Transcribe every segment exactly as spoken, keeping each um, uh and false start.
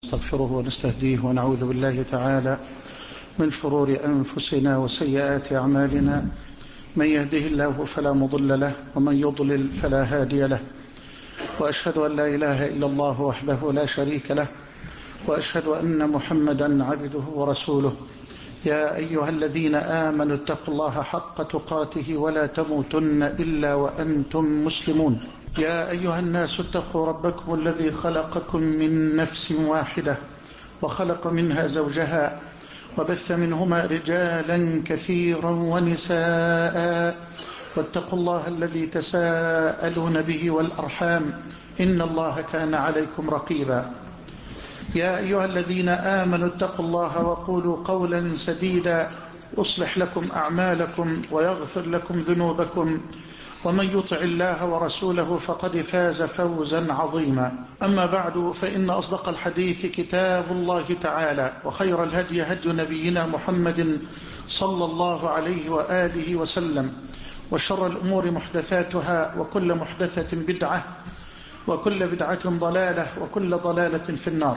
نستغفره ونستهديه ونعوذ بالله تعالى من شرور أنفسنا وسيئات أعمالنا. من يهده الله فلا مضل له ومن يضلل فلا هادي له، وأشهد أن لا إله إلا الله وحده لا شريك له، وأشهد أن محمدا عبده ورسوله. يا أيها الذين آمنوا اتقوا الله حق تقاته ولا تموتن إلا وأنتم مسلمون. يا أيها الناس اتقوا ربكم الذي خلقكم من نفس واحدة وخلق منها زوجها وبث منهما رجالا كثيرا ونساء، واتقوا الله الذي تساءلون به والأرحام إن الله كان عليكم رقيبا. يا أيها الذين آمنوا اتقوا الله وقولوا قولا سديدا يصلح لكم أعمالكم ويغفر لكم ذنوبكم، ومن يطع الله ورسوله فقد فاز فوزا عظيما. أما بعد، فإن أصدق الحديث كتاب الله تعالى، وخير الهدي هدي نبينا محمد صلى الله عليه وآله وسلم، وشر الأمور محدثاتها، وكل محدثة بدعة، وكل بدعة ضلالة، وكل ضلالة في النار.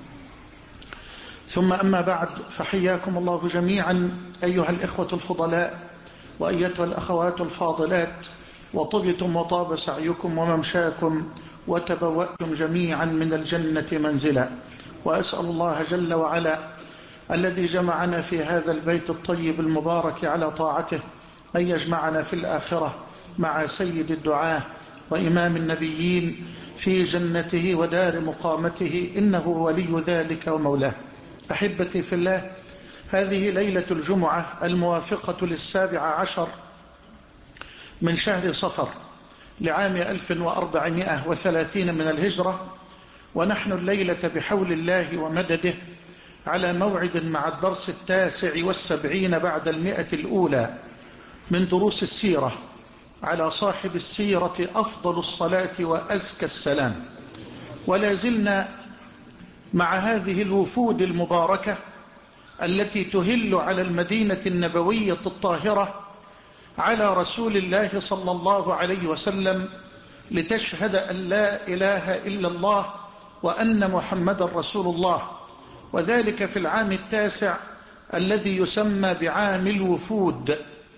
ثم أما بعد، فحياكم الله جميعا أيها الإخوة الفضلاء وأيتها الأخوات الفاضلات، وطبتم وطاب سعيكم وممشاكم وتبوأتم جميعا من الجنة منزلا. وأسأل الله جل وعلا الذي جمعنا في هذا البيت الطيب المبارك على طاعته أن يجمعنا في الآخرة مع سيد الدعاة وإمام النبيين في جنته ودار مقامته، إنه ولي ذلك ومولاه. أحبتي في الله، هذه ليلة الجمعة الموافقة للسابع عشر من شهر صفر لعام ألف وأربعمائة وثلاثين من الهجرة، ونحن الليلة بحول الله ومدده على موعد مع الدرس التاسع والسبعين بعد المئة الأولى من دروس السيرة على صاحب السيرة أفضل الصلاة وأزكى السلام. ولا زلنا مع هذه الوفود المباركة التي تهل على المدينة النبوية الطاهرة على رسول الله صلى الله عليه وسلم لتشهد أن لا إله إلا الله وأن محمد رسول الله، وذلك في العام التاسع الذي يسمى بعام الوفود.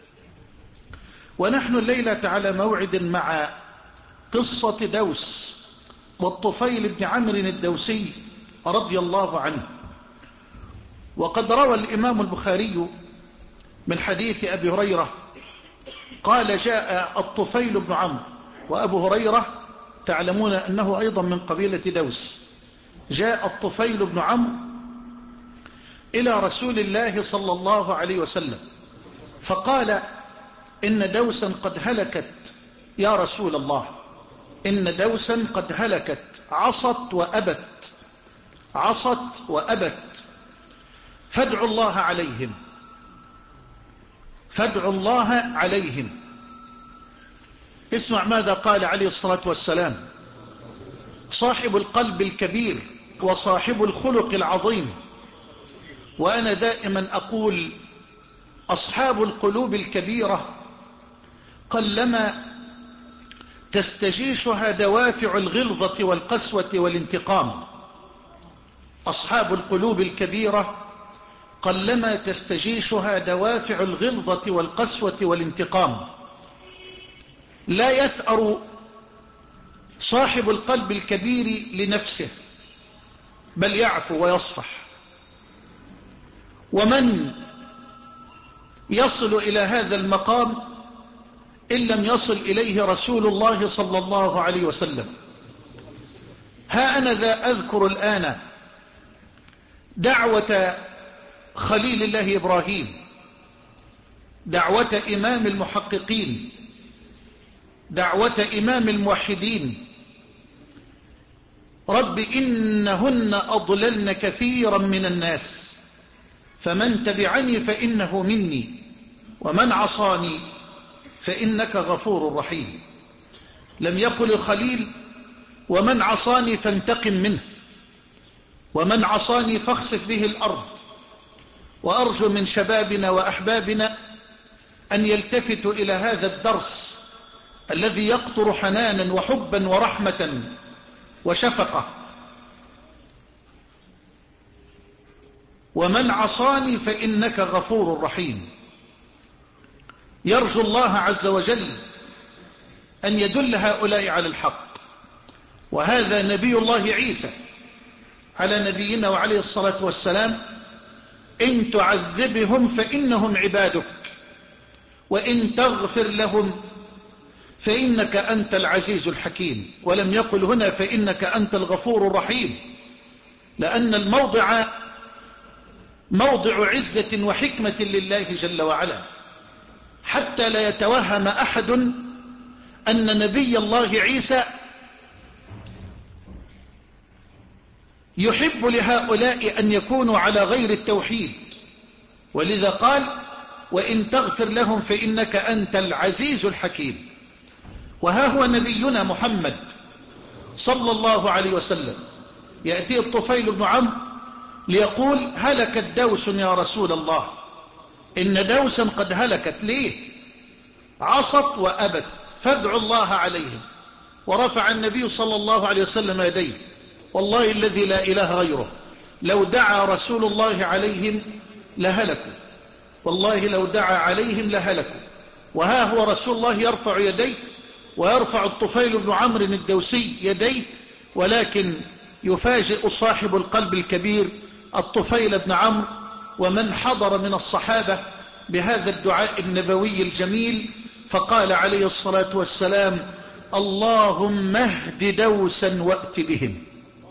ونحن الليلة على موعد مع قصة دوس والطفيل بن عمرو الدوسي رضي الله عنه. وقد روى الإمام البخاري من حديث أبي هريرة قال: جاء الطفيل بن عمرو، وأبو هريرة تعلمون أنه أيضا من قبيلة دوس. جاء الطفيل بن عمرو إلى رسول الله صلى الله عليه وسلم فقال: إن دوسا قد هلكت يا رسول الله، إن دوسا قد هلكت، عصت وأبت، عصت وأبت، فادعوا الله عليهم، فادعوا الله عليهم. اسمع ماذا قال عليه الصلاة والسلام، صاحب القلب الكبير وصاحب الخلق العظيم. وأنا دائما أقول: أصحاب القلوب الكبيرة قلما تستجيشها دوافع الغلظة والقسوة والانتقام. أصحاب القلوب الكبيرة قلما تستجيشها دوافع الغلظة والقسوة والانتقام. لا يثأر صاحب القلب الكبير لنفسه، بل يعفو ويصفح. ومن يصل إلى هذا المقام إن لم يصل إليه رسول الله صلى الله عليه وسلم. ها أنا ذا أذكر الآن دعوة خليل الله إبراهيم، دعوة إمام المحققين، دعوة إمام الموحدين: رب إنهن أضللن كثيرا من الناس، فمن تبعني فإنه مني، ومن عصاني فإنك غفور رحيم. لم يقل الخليل: ومن عصاني فانتقم منه، ومن عصاني فاخسف به الأرض. وأرجو من شبابنا وأحبابنا أن يلتفتوا إلى هذا الدرس الذي يقطر حنانا وحبا ورحمة وشفقة. ومن عصاني فإنك غفور رحيم. يرجو الله عز وجل أن يدل هؤلاء على الحق. وهذا نبي الله عيسى على نبينا وعليه الصلاة والسلام: إن تعذبهم فإنهم عبادك وإن تغفر لهم فإنك أنت العزيز الحكيم. ولم يقل هنا فإنك أنت الغفور الرحيم، لأن الموضع موضع عزة وحكمة لله جل وعلا، حتى لا يتوهم أحد أن نبي الله عيسى يحب لهؤلاء أن يكونوا على غير التوحيد. ولذا قال: وإن تغفر لهم فإنك أنت العزيز الحكيم. وها هو نبينا محمد صلى الله عليه وسلم يأتي الطفيل بن عمرو ليقول: هلكت دوس يا رسول الله، إن دوسا قد هلكت. ليه؟ عصت وأبت، فادعوا الله عليهم. ورفع النبي صلى الله عليه وسلم يديه: والله الذي لا إله غيره لو دعا رسول الله عليهم لهلكوا، والله لو دعا عليهم لهلكوا. وها هو رسول الله يرفع يديه، ويرفع الطفيل بن عمرو الدوسي يديه، ولكن يفاجئ صاحب القلب الكبير الطفيل بن عمرو ومن حضر من الصحابة بهذا الدعاء النبوي الجميل، فقال عليه الصلاة والسلام: اللهم اهد دوسا وأت بهم،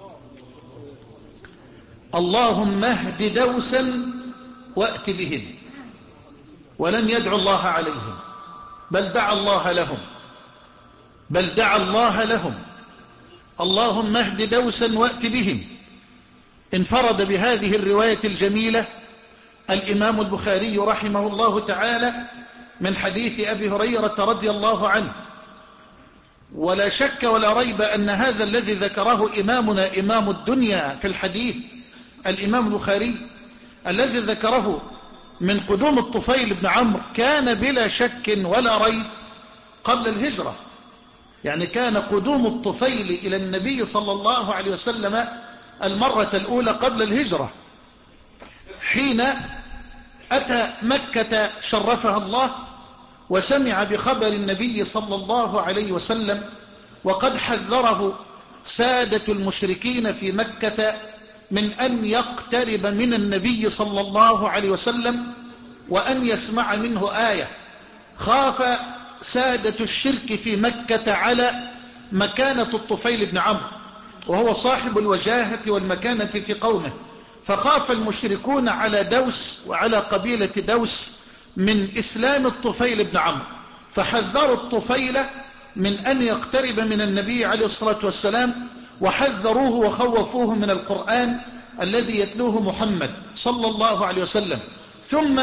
اللهم اهد دوسا وأت بهم. ولم يدعو الله عليهم، بل دعا الله لهم، بل دعا الله لهم: اللهم اهد دوسا وأت بهم. انفرد بهذه الرواية الجميلة الإمام البخاري رحمه الله تعالى من حديث أبي هريرة رضي الله عنه. ولا شك ولا ريب أن هذا الذي ذكره إمامنا إمام الدنيا في الحديث الإمام البخاري الذي ذكره من قدوم الطفيل بن عمرو كان بلا شك ولا ريب قبل الهجرة. يعني كان قدوم الطفيل إلى النبي صلى الله عليه وسلم المرة الأولى قبل الهجرة، حين أتى مكة شرفها الله وسمع بخبر النبي صلى الله عليه وسلم، وقد حذره سادة المشركين في مكة من أن يقترب من النبي صلى الله عليه وسلم وأن يسمع منه آية. خاف سادة الشرك في مكة على مكانة الطفيل بن عمرو، وهو صاحب الوجاهة والمكانة في قومه، فخاف المشركون على دوس وعلى قبيلة دوس من إسلام الطفيل بن عمرو، فحذروا الطفيل من أن يقترب من النبي عليه الصلاة والسلام، وحذروه وخوفوه من القرآن الذي يتلوه محمد صلى الله عليه وسلم. ثم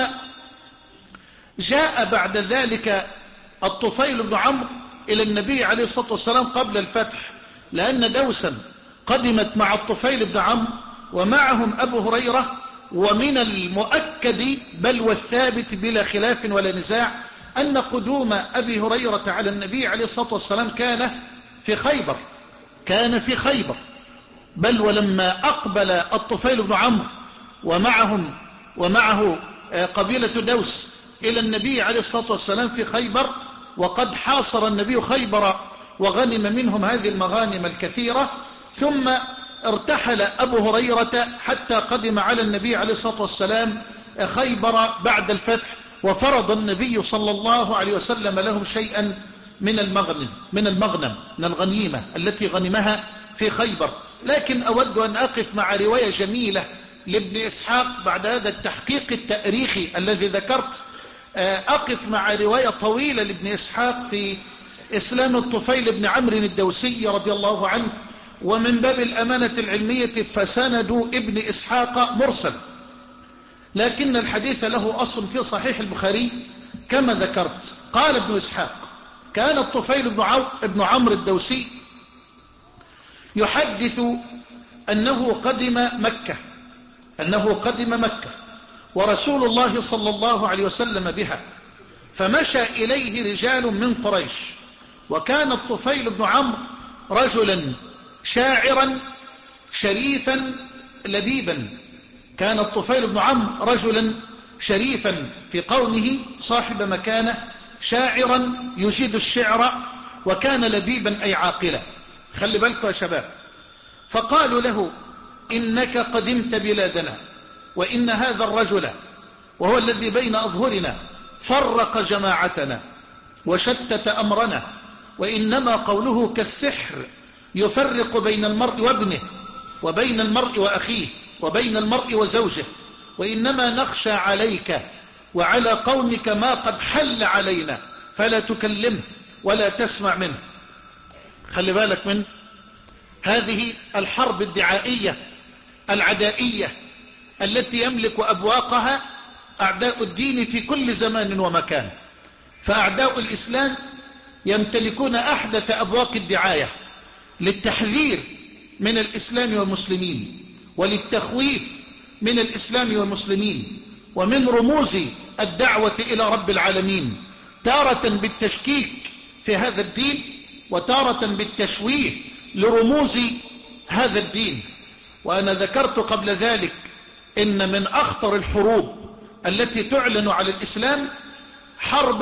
جاء بعد ذلك الطفيل بن عمرو إلى النبي عليه الصلاة والسلام قبل الفتح، لأن دوسا قدمت مع الطفيل بن عمرو ومعهم أبو هريرة. ومن المؤكد بل والثابت بلا خلاف ولا نزاع أن قدوم أبي هريرة على النبي عليه الصلاة والسلام كان في خيبر، كان في خيبر. بل ولما أقبل الطفيل بن عمرو ومعهم ومعه قبيلة دوس إلى النبي عليه الصلاة والسلام في خيبر، وقد حاصر النبي خيبر وغنم منهم هذه المغانم الكثيرة، ثم ارتحل أبو هريرة حتى قدم على النبي عليه الصلاة والسلام خيبر بعد الفتح، وفرض النبي صلى الله عليه وسلم لهم شيئا من المغنم من المغنم من الغنيمة التي غنمها في خيبر. لكن أود أن أقف مع رواية جميلة لابن إسحاق بعد هذا التحقيق التاريخي الذي ذكرت. أقف مع رواية طويلة لابن إسحاق في إسلام الطفيل بن عمرو الدوسي رضي الله عنه، ومن باب الأمانة العلمية فسند ابن إسحاق مرسل، لكن الحديث له أصل في صحيح البخاري كما ذكرت. قال ابن إسحاق: كان الطفيل بن عمرو الدوسي يحدث أنه قدم مكة أنه قدم مكة ورسول الله صلى الله عليه وسلم بها، فمشى إليه رجال من قريش، وكان الطفيل بن عمرو رجلا شاعرا شريفا لبيبا، كان الطفيل بن عمرو رجلا شريفا في قومه صاحب مكانة، شاعرا يجيد الشعر، وكان لبيبا أي عاقلا. خلي بالكم يا شباب. فقالوا له إنك قدمت بلادنا، وإن هذا الرجل وهو الذي بين أظهرنا فرق جماعتنا وشتت أمرنا، وإنما قوله كالسحر يفرق بين المرء وابنه، وبين المرء وأخيه، وبين المرء وزوجه، وإنما نخشى عليك وعلى قومك ما قد حل علينا، فلا تكلمه ولا تسمع منه. خلي بالك من هذه الحرب الدعائية العدائية التي يملك أبواقها أعداء الدين في كل زمان ومكان. فأعداء الإسلام يمتلكون أحدث أبواق الدعاية للتحذير من الإسلام والمسلمين، وللتخويف من الإسلام والمسلمين، ومن رموز الدعوة إلى رب العالمين، تارة بالتشكيك في هذا الدين، وتارة بالتشويه لرموز هذا الدين. وأنا ذكرت قبل ذلك إن من أخطر الحروب التي تعلن على الإسلام حرب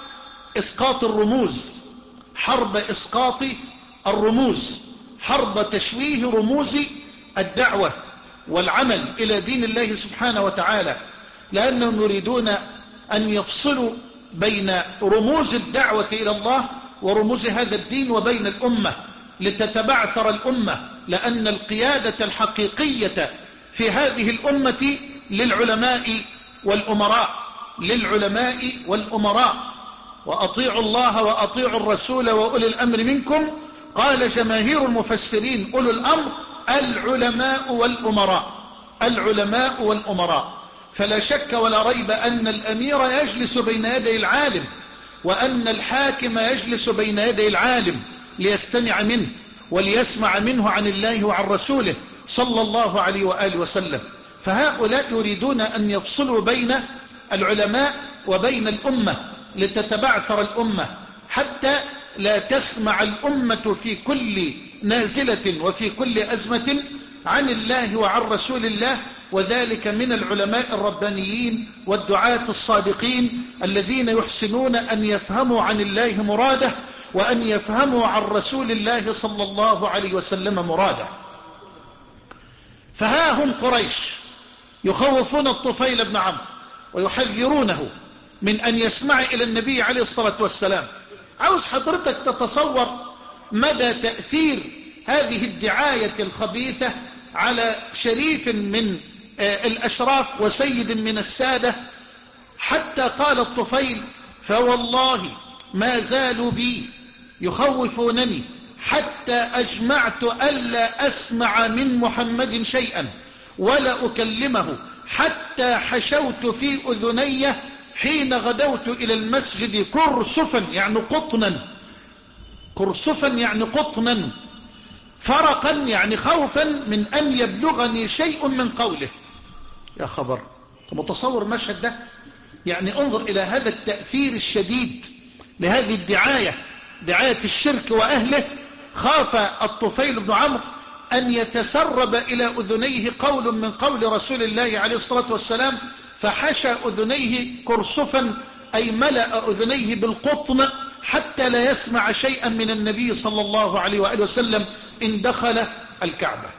إسقاط الرموز، حرب إسقاط الرموز، حرب تشويه رموز الدعوة والعمل إلى دين الله سبحانه وتعالى، لأنهم يريدون أن يفصلوا بين رموز الدعوة إلى الله ورموز هذا الدين وبين الأمة لتتبعثر الأمة، لأن القيادة الحقيقية في هذه الأمة للعلماء والأمراء، للعلماء والأمراء. وأطيعوا الله وأطيعوا الرسول وأولي الأمر منكم. قال جماهير المفسرين أولو الأمر العلماء والأمراء، العلماء والأمراء. فلا شك ولا ريب أن الأمير يجلس بين يدي العالم، وأن الحاكم يجلس بين يدي العالم ليستمع منه وليسمع منه عن الله وعن رسوله صلى الله عليه وآله وسلم. فهؤلاء يريدون أن يفصلوا بين العلماء وبين الأمة لتتبعثر الأمة، حتى لا تسمع الأمة في كل نازلة وفي كل أزمة عن الله وعن رسول الله، وذلك من العلماء الربانيين والدعاة الصادقين الذين يحسنون أن يفهموا عن الله مراده، وأن يفهموا عن رسول الله صلى الله عليه وسلم مراده. فها هم قريش يخوفون الطفيل بن عمرو ويحذرونه من أن يسمع إلى النبي عليه الصلاة والسلام. عاوز حضرتك تتصور مدى تأثير هذه الدعاية الخبيثة على شريف من الأشراف وسيد من السادة، حتى قال الطفيل فوالله ما زالوا بي يخوفونني حتى أجمعت ألا أسمع من محمد شيئا ولا أكلمه، حتى حشوت في أذني حين غدوت إلى المسجد كرسفا يعني قطنا، كرسفا يعني قطنا، فرقا يعني خوفا من أن يبلغني شيء من قوله. يا خبر، متصور المشهد ده؟ يعني انظر إلى هذا التأثير الشديد لهذه الدعاية، دعاية الشرك وأهله. خاف الطفيل بن عمرو أن يتسرب إلى أذنيه قول من قول رسول الله عليه الصلاة والسلام، فحشى أذنيه كرسفا أي ملأ أذنيه بالقطن حتى لا يسمع شيئا من النبي صلى الله عليه وآله وسلم إن دخل الكعبة.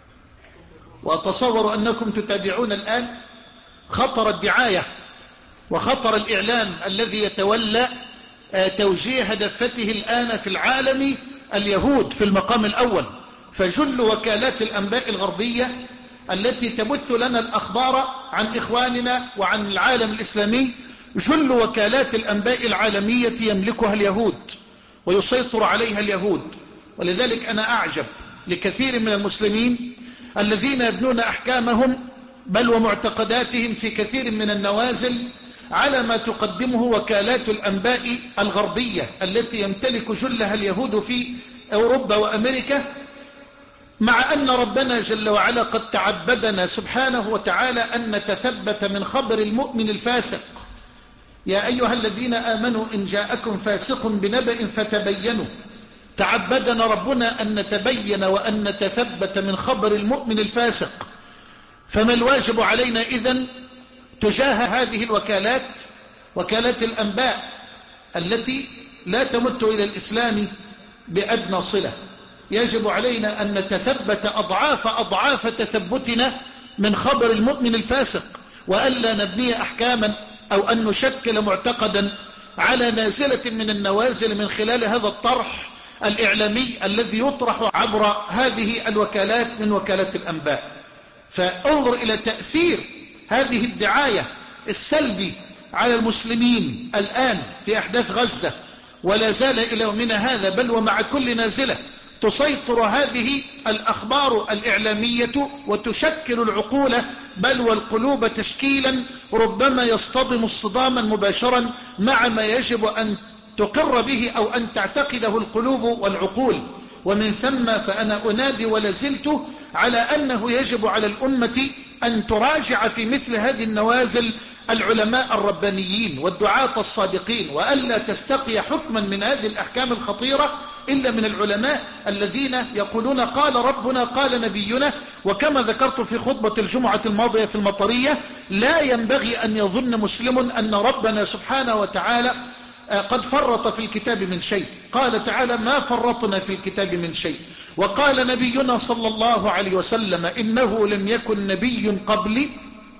وأتصور أنكم تتابعون الآن خطر الدعاية وخطر الإعلام الذي يتولى توجيه دفته الآن في العالم اليهود في المقام الأول. فجل وكالات الأنباء الغربية التي تبث لنا الأخبار عن إخواننا وعن العالم الإسلامي، جل وكالات الأنباء العالمية يملكها اليهود ويسيطر عليها اليهود. ولذلك أنا أعجب لكثير من المسلمين الذين يبنون أحكامهم بل ومعتقداتهم في كثير من النوازل على ما تقدمه وكالات الأنباء الغربية التي يمتلك جلها اليهود في أوروبا وأمريكا، مع أن ربنا جل وعلا قد تعبدنا سبحانه وتعالى أن نتثبت من خبر المؤمن الفاسق. يا أيها الذين آمنوا إن جاءكم فاسق بنبأ فتبينوا. تعبدنا ربنا أن نتبين وأن نتثبت من خبر المؤمن الفاسق. فما الواجب علينا إذن تجاه هذه الوكالات، وكالات الأنباء التي لا تمت إلى الإسلام بأدنى صلة؟ يجب علينا أن نتثبت أضعاف أضعاف تثبتنا من خبر المؤمن الفاسق، وألا نبني أحكاما أو أن نشكل معتقدا على نازلة من النوازل من خلال هذا الطرح الإعلامي الذي يطرح عبر هذه الوكالات من وكالات الأنباء. فانظر إلى تأثير هذه الدعاية السلبي على المسلمين الآن في أحداث غزة، ولا زال إلى يومنا هذا، بل ومع كل نازلة تسيطر هذه الأخبار الإعلامية وتشكل العقول بل والقلوب تشكيلا ربما يصطدم اصطداما مباشرا مع ما يجب أن تقر به أو أن تعتقده القلوب والعقول. ومن ثم فأنا أنادي ولا زلت على أنه يجب على الأمة أن تراجع في مثل هذه النوازل العلماء الربانيين والدعاة الصادقين، وألا تستقي حكما من هذه الأحكام الخطيرة إلا من العلماء الذين يقولون قال ربنا قال نبينا. وكما ذكرت في خطبة الجمعة الماضية في المطرية، لا ينبغي أن يظن مسلم أن ربنا سبحانه وتعالى قد فرط في الكتاب من شيء. قال تعالى ما فرطنا في الكتاب من شيء. وقال نبينا صلى الله عليه وسلم إنه لم يكن نبي قبلي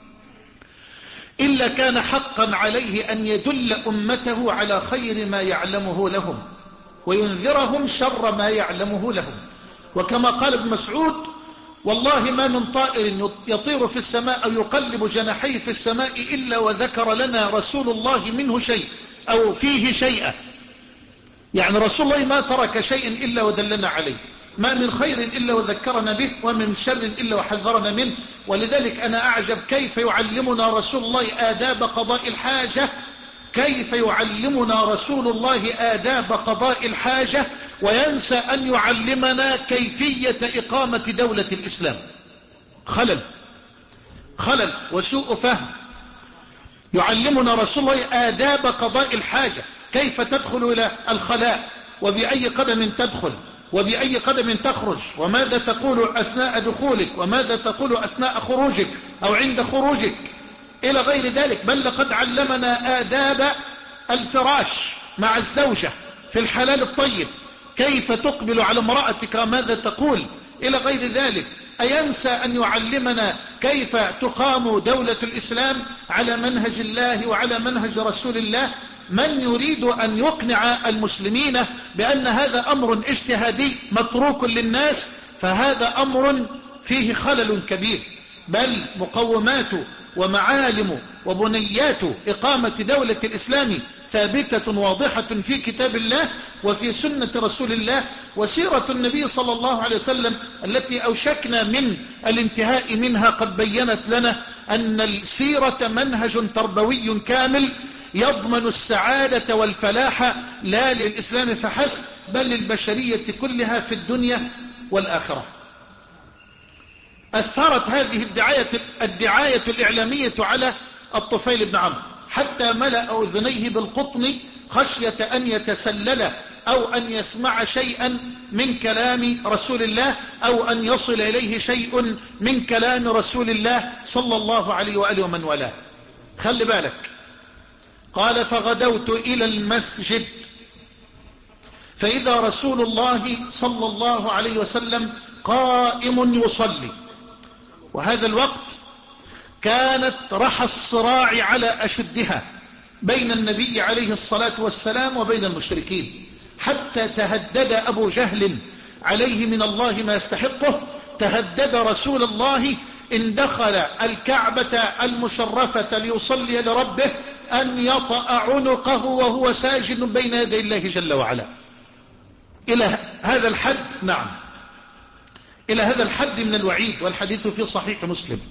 إلا كان حقا عليه أن يدل أمته على خير ما يعلمه لهم وينذرهم شر ما يعلمه لهم. وكما قال ابن مسعود والله ما من طائر يطير في السماء أو يقلب جناحيه في السماء إلا وذكر لنا رسول الله منه شيء أو فيه شيئا، يعني رسول الله ما ترك شيء إلا ودلنا عليه، ما من خير إلا وذكرنا به ومن شر إلا وحذرنا منه. ولذلك أنا أعجب كيف يعلمنا رسول الله آداب قضاء الحاجة، كيف يعلمنا رسول الله آداب قضاء الحاجة وينسى أن يعلمنا كيفية إقامة دولة الإسلام. خلل خلل وسوء فهم. يعلمنا رسول الله آداب قضاء الحاجة، كيف تدخل إلى الخلاء وبأي قدم تدخل وبأي قدم تخرج، وماذا تقول أثناء دخولك وماذا تقول أثناء خروجك أو عند خروجك إلى غير ذلك. بل لقد علمنا آداب الفراش مع الزوجة في الحلال الطيب، كيف تقبل على امرأتك وماذا تقول إلى غير ذلك. أينسى أن يعلمنا كيف تقام دولة الإسلام على منهج الله وعلى منهج رسول الله؟ من يريد أن يقنع المسلمين بأن هذا أمر اجتهادي متروك للناس فهذا أمر فيه خلل كبير. بل مقومات ومعالم وبنيات إقامة دولة الإسلام ثابتة واضحة في كتاب الله وفي سنة رسول الله وسيرة النبي صلى الله عليه وسلم التي أوشكنا من الانتهاء منها قد بيّنت لنا أن السيرة منهج تربوي كامل يضمن السعادة والفلاح لا للإسلام فحسب بل للبشرية كلها في الدنيا والآخرة. أثرت هذه الدعاية, الدعاية الإعلامية على الطفيل بن عمرو حتى ملأ أذنيه بالقطن خشية أن يتسلل أو أن يسمع شيئا من كلام رسول الله أو أن يصل إليه شيء من كلام رسول الله صلى الله عليه وآله ومن والاه. خلي بالك، قال فغدوت إلى المسجد فإذا رسول الله صلى الله عليه وسلم قائم يصلي. وهذا الوقت كانت رحى الصراع على أشدها بين النبي عليه الصلاة والسلام وبين المشركين، حتى تهدد أبو جهل عليه من الله ما يستحقه، تهدد رسول الله إن دخل الكعبة المشرفة ليصلي لربه أن يطأ عنقه وهو ساجد بين يدي الله جل وعلا. إلى هذا الحد، نعم، إلى هذا الحد من الوعيد، والحديث في صحيح مسلم.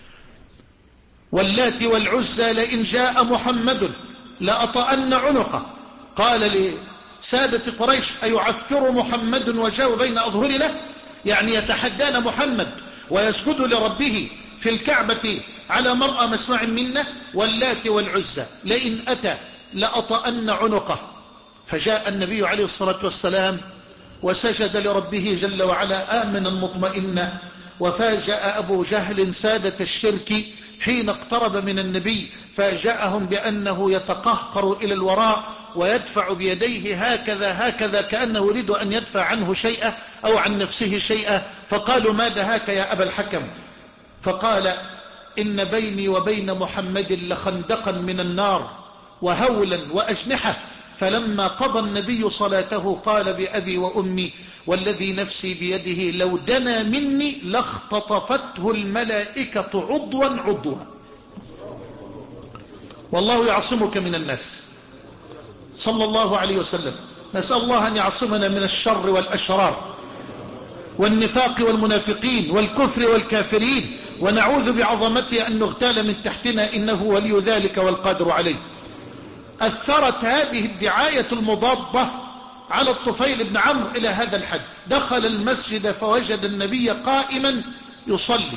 واللات والعزى لئن جاء محمد لأطأن عنقه. قال لسادة قريش أيعفر محمد وجاء بين أظهرنا، يعني يتحدان محمد ويسجد لربه في الكعبة على مرأى مسمع منا. واللات والعزى لئن أتى لأطأن عنقه. فجاء النبي عليه الصلاة والسلام وسجد لربه جل وعلا آمنا مطمئنا وفاجأ أبو جهل سادة الشرك حين اقترب من النبي، فاجأهم بأنه يتقهقر إلى الوراء ويدفع بيديه هكذا هكذا كأنه يريد أن يدفع عنه شيئا أو عن نفسه شيئا. فقالوا: ما دهاك يا أبا الحكم؟ فقال: إن بيني وبين محمد لخندقا من النار وهولا وأجنحة. فلما قضى النبي صلاته قال: بأبي وأمي والذي نفسي بيده لو دنا مني لاختطفته الملائكة عضوا عضوا. والله يعصمك من الناس صلى الله عليه وسلم. نسأل الله أن يعصمنا من الشر والأشرار والنفاق والمنافقين والكفر والكافرين، ونعوذ بعظمته أن نغتال من تحتنا، إنه ولي ذلك والقادر عليه. أثرت هذه الدعاية المضادة على الطفيل بن عمرو إلى هذا الحد. دخل المسجد فوجد النبي قائما يصلي.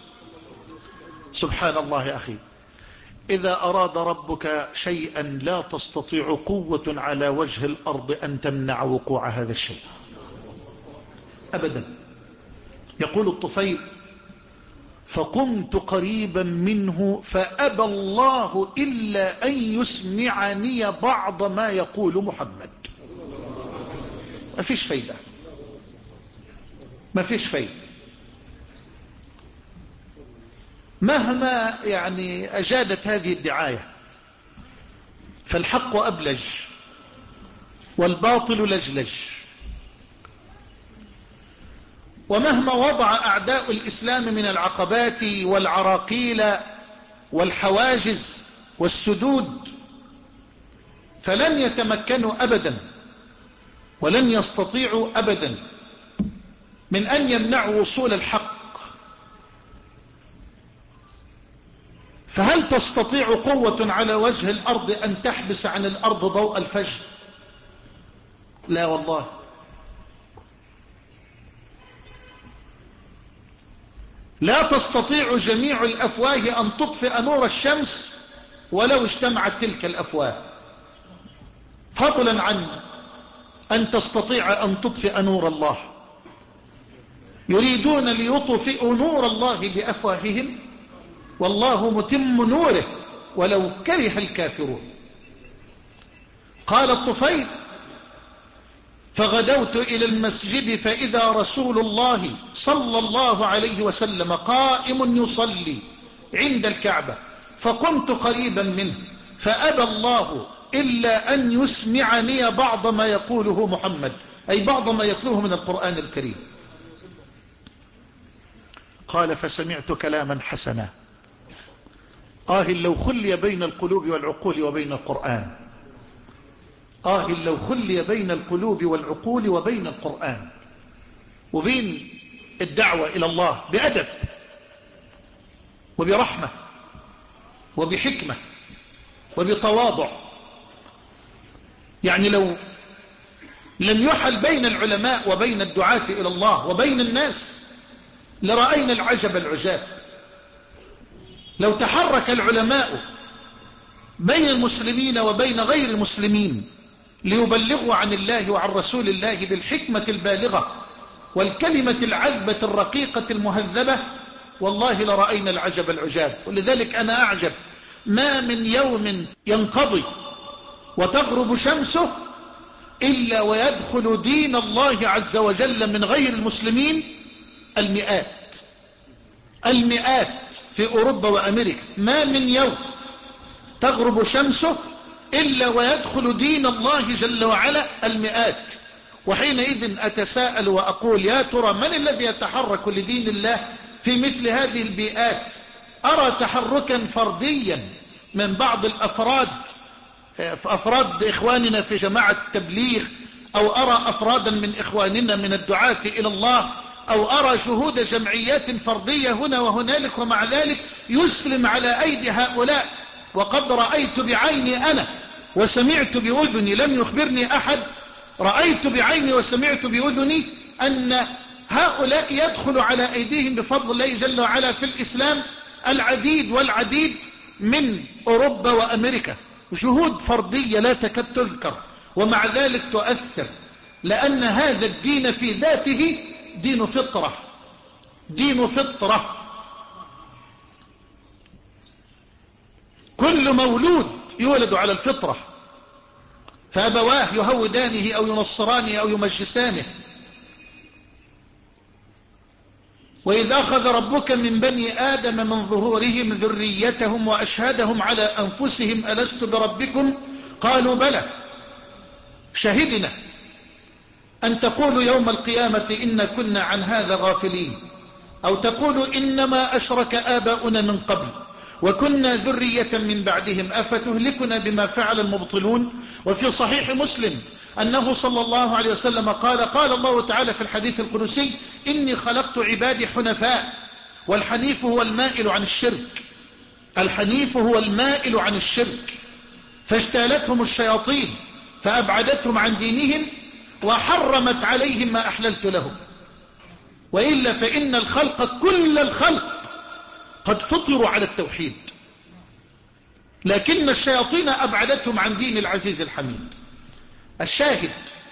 سبحان الله يا أخي، إذا أراد ربك شيئا لا تستطيع قوة على وجه الأرض أن تمنع وقوع هذا الشيء أبدا. يقول الطفيل: فقمت قريبا منه فأبى الله إلا أن يسمعني بعض ما يقول محمد. ما فيش فايدة، ما فيش فايدة، مهما يعني أجادت هذه الدعاية، فالحق أبلج والباطل لجلج. ومهما وضع أعداء الإسلام من العقبات والعراقيل والحواجز والسدود، فلن يتمكنوا أبدا ولن يستطيعوا أبدا من أن يمنعوا وصول الحق. فهل تستطيع قوة على وجه الأرض أن تحبس عن الأرض ضوء الفجر؟ لا والله. لا تستطيع جميع الأفواه أن تطفئ نور الشمس ولو اجتمعت تلك الأفواه، فضلا عن أن تستطيع أن تطفئ نور الله. يريدون ليطفئوا نور الله بأفواههم والله متم نوره ولو كره الكافرون. قال الطفيل: فغدوت إلى المسجد فإذا رسول الله صلى الله عليه وسلم قائم يصلي عند الكعبة، فقمت قريبا منه فأبى الله إلا أن يسمعني بعض ما يقوله محمد، أي بعض ما يتلوه من القرآن الكريم. قال: فسمعت كلاما حسنا، آه لو خلي بين القلوب والعقول وبين القرآن، آه لو خلي بين القلوب والعقول وبين القرآن وبين الدعوة إلى الله بأدب وبرحمة وبحكمة وبتواضع. يعني لو لم يحل بين العلماء وبين الدعاة إلى الله وبين الناس لرأينا العجب العجاب. لو تحرك العلماء بين المسلمين وبين غير المسلمين ليبلغوا عن الله وعن رسول الله بالحكمة البالغة والكلمة العذبة الرقيقة المهذبة، والله لرأينا العجب العجاب. ولذلك أنا أعجب، ما من يوم ينقضي وتغرب شمسه إلا ويدخل دين الله عز وجل من غير المسلمين المئات المئات في أوروبا وأمريكا. ما من يوم تغرب شمسه إلا ويدخل دين الله جل وعلا المئات. وحينئذ أتساءل وأقول: يا ترى من الذي يتحرك لدين الله في مثل هذه البيئات؟ أرى تحركا فرديا من بعض الأفراد أفراد إخواننا في جماعة التبليغ، أو أرى أفرادا من إخواننا من الدعاة إلى الله، أو أرى شهود جمعيات فردية هنا وهنالك، ومع ذلك يسلم على أيدي هؤلاء. وقد رأيت بعيني أنا وسمعت بأذني، لم يخبرني أحد، رأيت بعيني وسمعت بأذني أن هؤلاء يدخل على أيديهم بفضل الله جل وعلا في الإسلام العديد والعديد من أوروبا وأمريكا. شهود فردية لا تكاد تذكر، ومع ذلك تؤثر، لأن هذا الدين في ذاته دين فطرة، دين فطرة، كل مولود يولد على الفطرة، فأبواه يهودانه أو ينصرانه أو يمجسانه. وإذ أخذ ربك من بني آدم من ظهورهم ذريتهم وأشهدهم على أنفسهم ألست بربكم قالوا بلى شهدنا أن تقولوا يوم القيامة إن كنا عن هذا غافلين، أو تقولوا إنما أشرك آباؤنا من قبل وكنا ذرية من بعدهم أفتهلكنا بما فعل المبطلون. وفي صحيح مسلم أنه صلى الله عليه وسلم قال قال الله تعالى في الحديث القدسي إني خلقت عبادي حنفاء، والحنيف هو المائل عن الشرك، الحنيف هو المائل عن الشرك، فاجتالتهم الشياطين فأبعدتهم عن دينهم وحرمت عليهم ما أحللت لهم، وإلا فإن الخلق كل الخلق قد فطروا على التوحيد، لكن الشياطين أبعدتهم عن دين العزيز الحميد. الشاهد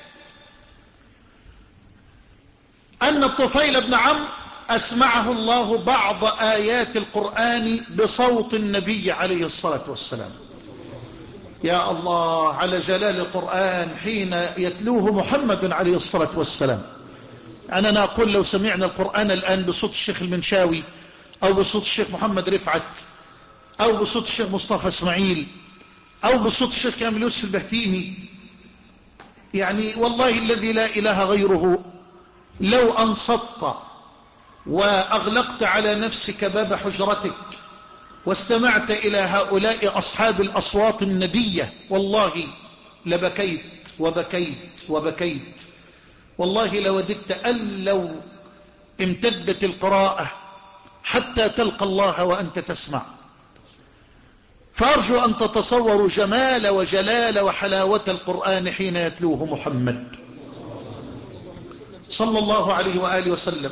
أن الطفيل بن عمرو أسمعه الله بعض آيات القرآن بصوت النبي عليه الصلاة والسلام. يا الله على جلال القرآن حين يتلوه محمد عليه الصلاة والسلام. أنا أقول لو سمعنا القرآن الآن بصوت الشيخ المنشاوي أو بصوت الشيخ محمد رفعت أو بصوت الشيخ مصطفى اسماعيل أو بصوت الشيخ كامل يوسف البهتيمي، يعني والله الذي لا إله غيره لو أنصت وأغلقت على نفسك باب حجرتك واستمعت إلى هؤلاء أصحاب الأصوات الندية والله لبكيت وبكيت وبكيت. والله لوددت أن لو امتدت القراءة حتى تلقى الله وأنت تسمع. فأرجو أن تتصوروا جمال وجلال وحلاوة القرآن حين يتلوه محمد صلى الله عليه وآله وسلم.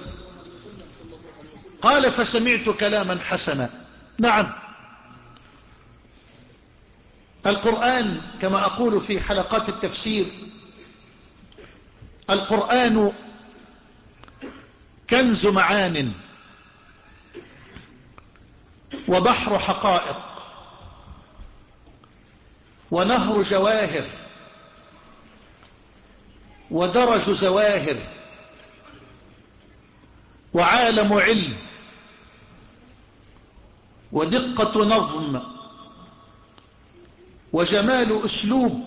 قال فسمعت كلاما حسنا. نعم، القرآن كما أقول في حلقات التفسير القرآن كنز معان وبحر حقائق ونهر جواهر ودرج زواهر وعالم علم ودقة نظم وجمال أسلوب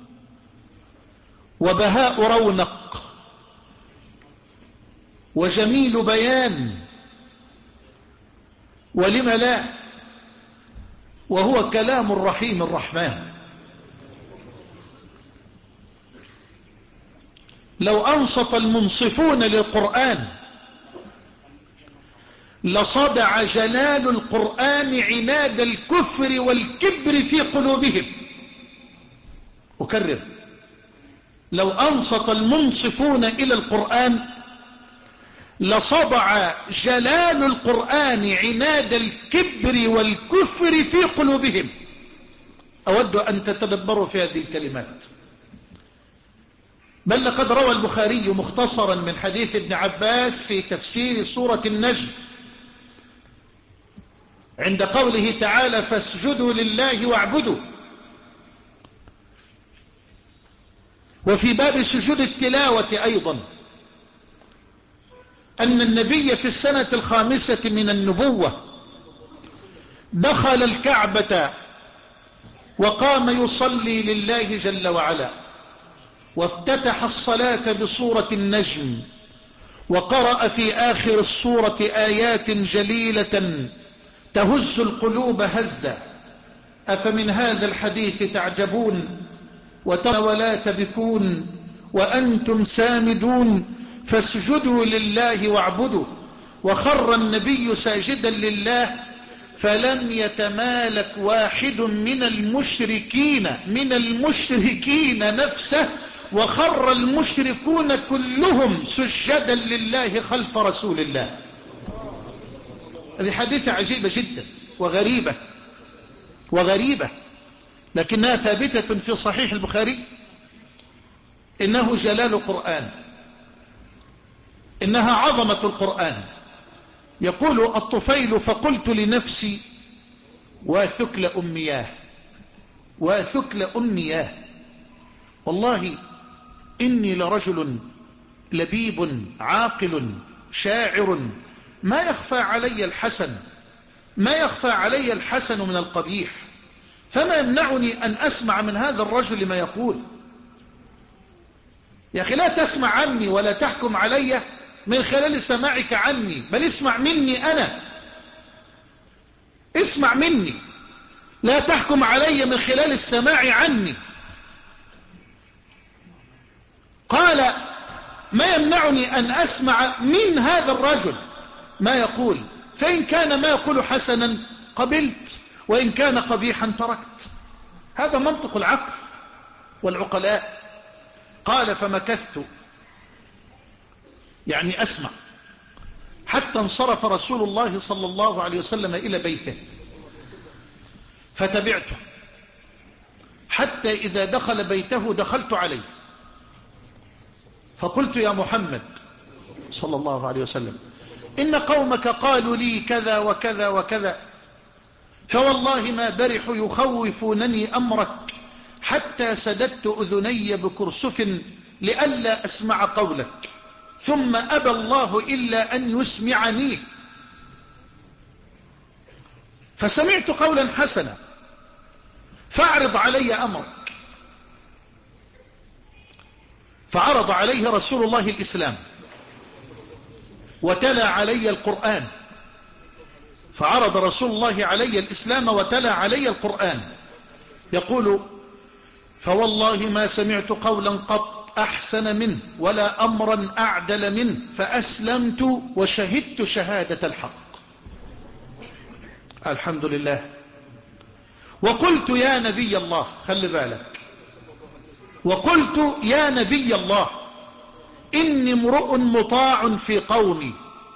وبهاء رونق وجميل بيان، ولم لا، وهو كلام الرحيم الرحمن. لو أنصت المنصفون للقرآن لصدع جلال القرآن عناد الكفر والكبر في قلوبهم. أكرر، لو أنصت المنصفون إلى القرآن لصدع جلال القرآن عناد الكبر والكفر في قلوبهم. أود أن تتدبروا في هذه الكلمات. بل لقد روى البخاري مختصرا من حديث ابن عباس في تفسير سورة النجم عند قوله تعالى فاسجدوا لله واعبدوا، وفي باب سجود التلاوة أيضا أن النبي في السنة الخامسة من النبوة دخل الكعبة وقام يصلي لله جل وعلا، وافتتح الصلاة بسورة النجم، وقرأ في آخر السورة آيات جليلة تهز القلوب هزا. أفمن هذا الحديث تعجبون وترى ولا تبكون وأنتم سامدون فاسجدوا لله واعبدوا. وخر النبي ساجدا لله فلم يتمالك واحد من المشركين من المشركين نفسه، وخر المشركون كلهم سجدا لله خلف رسول الله. هذه حديثة عجيبة جدا وغريبة وغريبة لكنها ثابتة في صحيح البخاري. إنه جلال القرآن، إنها عظمة القرآن، يقول الطفيل: فقلت لنفسي وثكل أمياه وثكل أمياه، والله إني لرجل لبيب عاقل شاعر، ما يخفى علي الحسن ما يخفى علي الحسن من القبيح، فما يمنعني أن أسمع من هذا الرجل ما يقول. يا أخي لا تسمع عني ولا تحكم علي من خلال سماعك عني، بل اسمع مني أنا، اسمع مني، لا تحكم علي من خلال السماع عني. قال: ما يمنعني أن أسمع من هذا الرجل ما يقول، فإن كان ما يقول حسنا قبلت، وإن كان قبيحا تركت. هذا منطق العقل والعقلاء. قال: فمكثت يعني أسمع حتى انصرف رسول الله صلى الله عليه وسلم إلى بيته، فتبعته حتى إذا دخل بيته دخلت عليه، فقلت: يا محمد صلى الله عليه وسلم، إن قومك قالوا لي كذا وكذا وكذا، فوالله ما برحوا يخوفونني أمرك حتى سددت أذني بكرسف لئلا أسمع قولك، ثم أبى الله إلا أن يسمعني، فسمعت قولا حسنا فاعرض علي أمرك. فعرض عليه رسول الله الإسلام وتلا علي القرآن، فعرض رسول الله علي الإسلام وتلا علي القرآن. يقول: فوالله ما سمعت قولا قط أحسن منه ولا أمرا أعدل منه، فأسلمت وشهدت شهادة الحق. الحمد لله. وقلت: يا نبي الله، خلي بالك، وقلت: يا نبي الله، إني امرؤ مطاع في قومي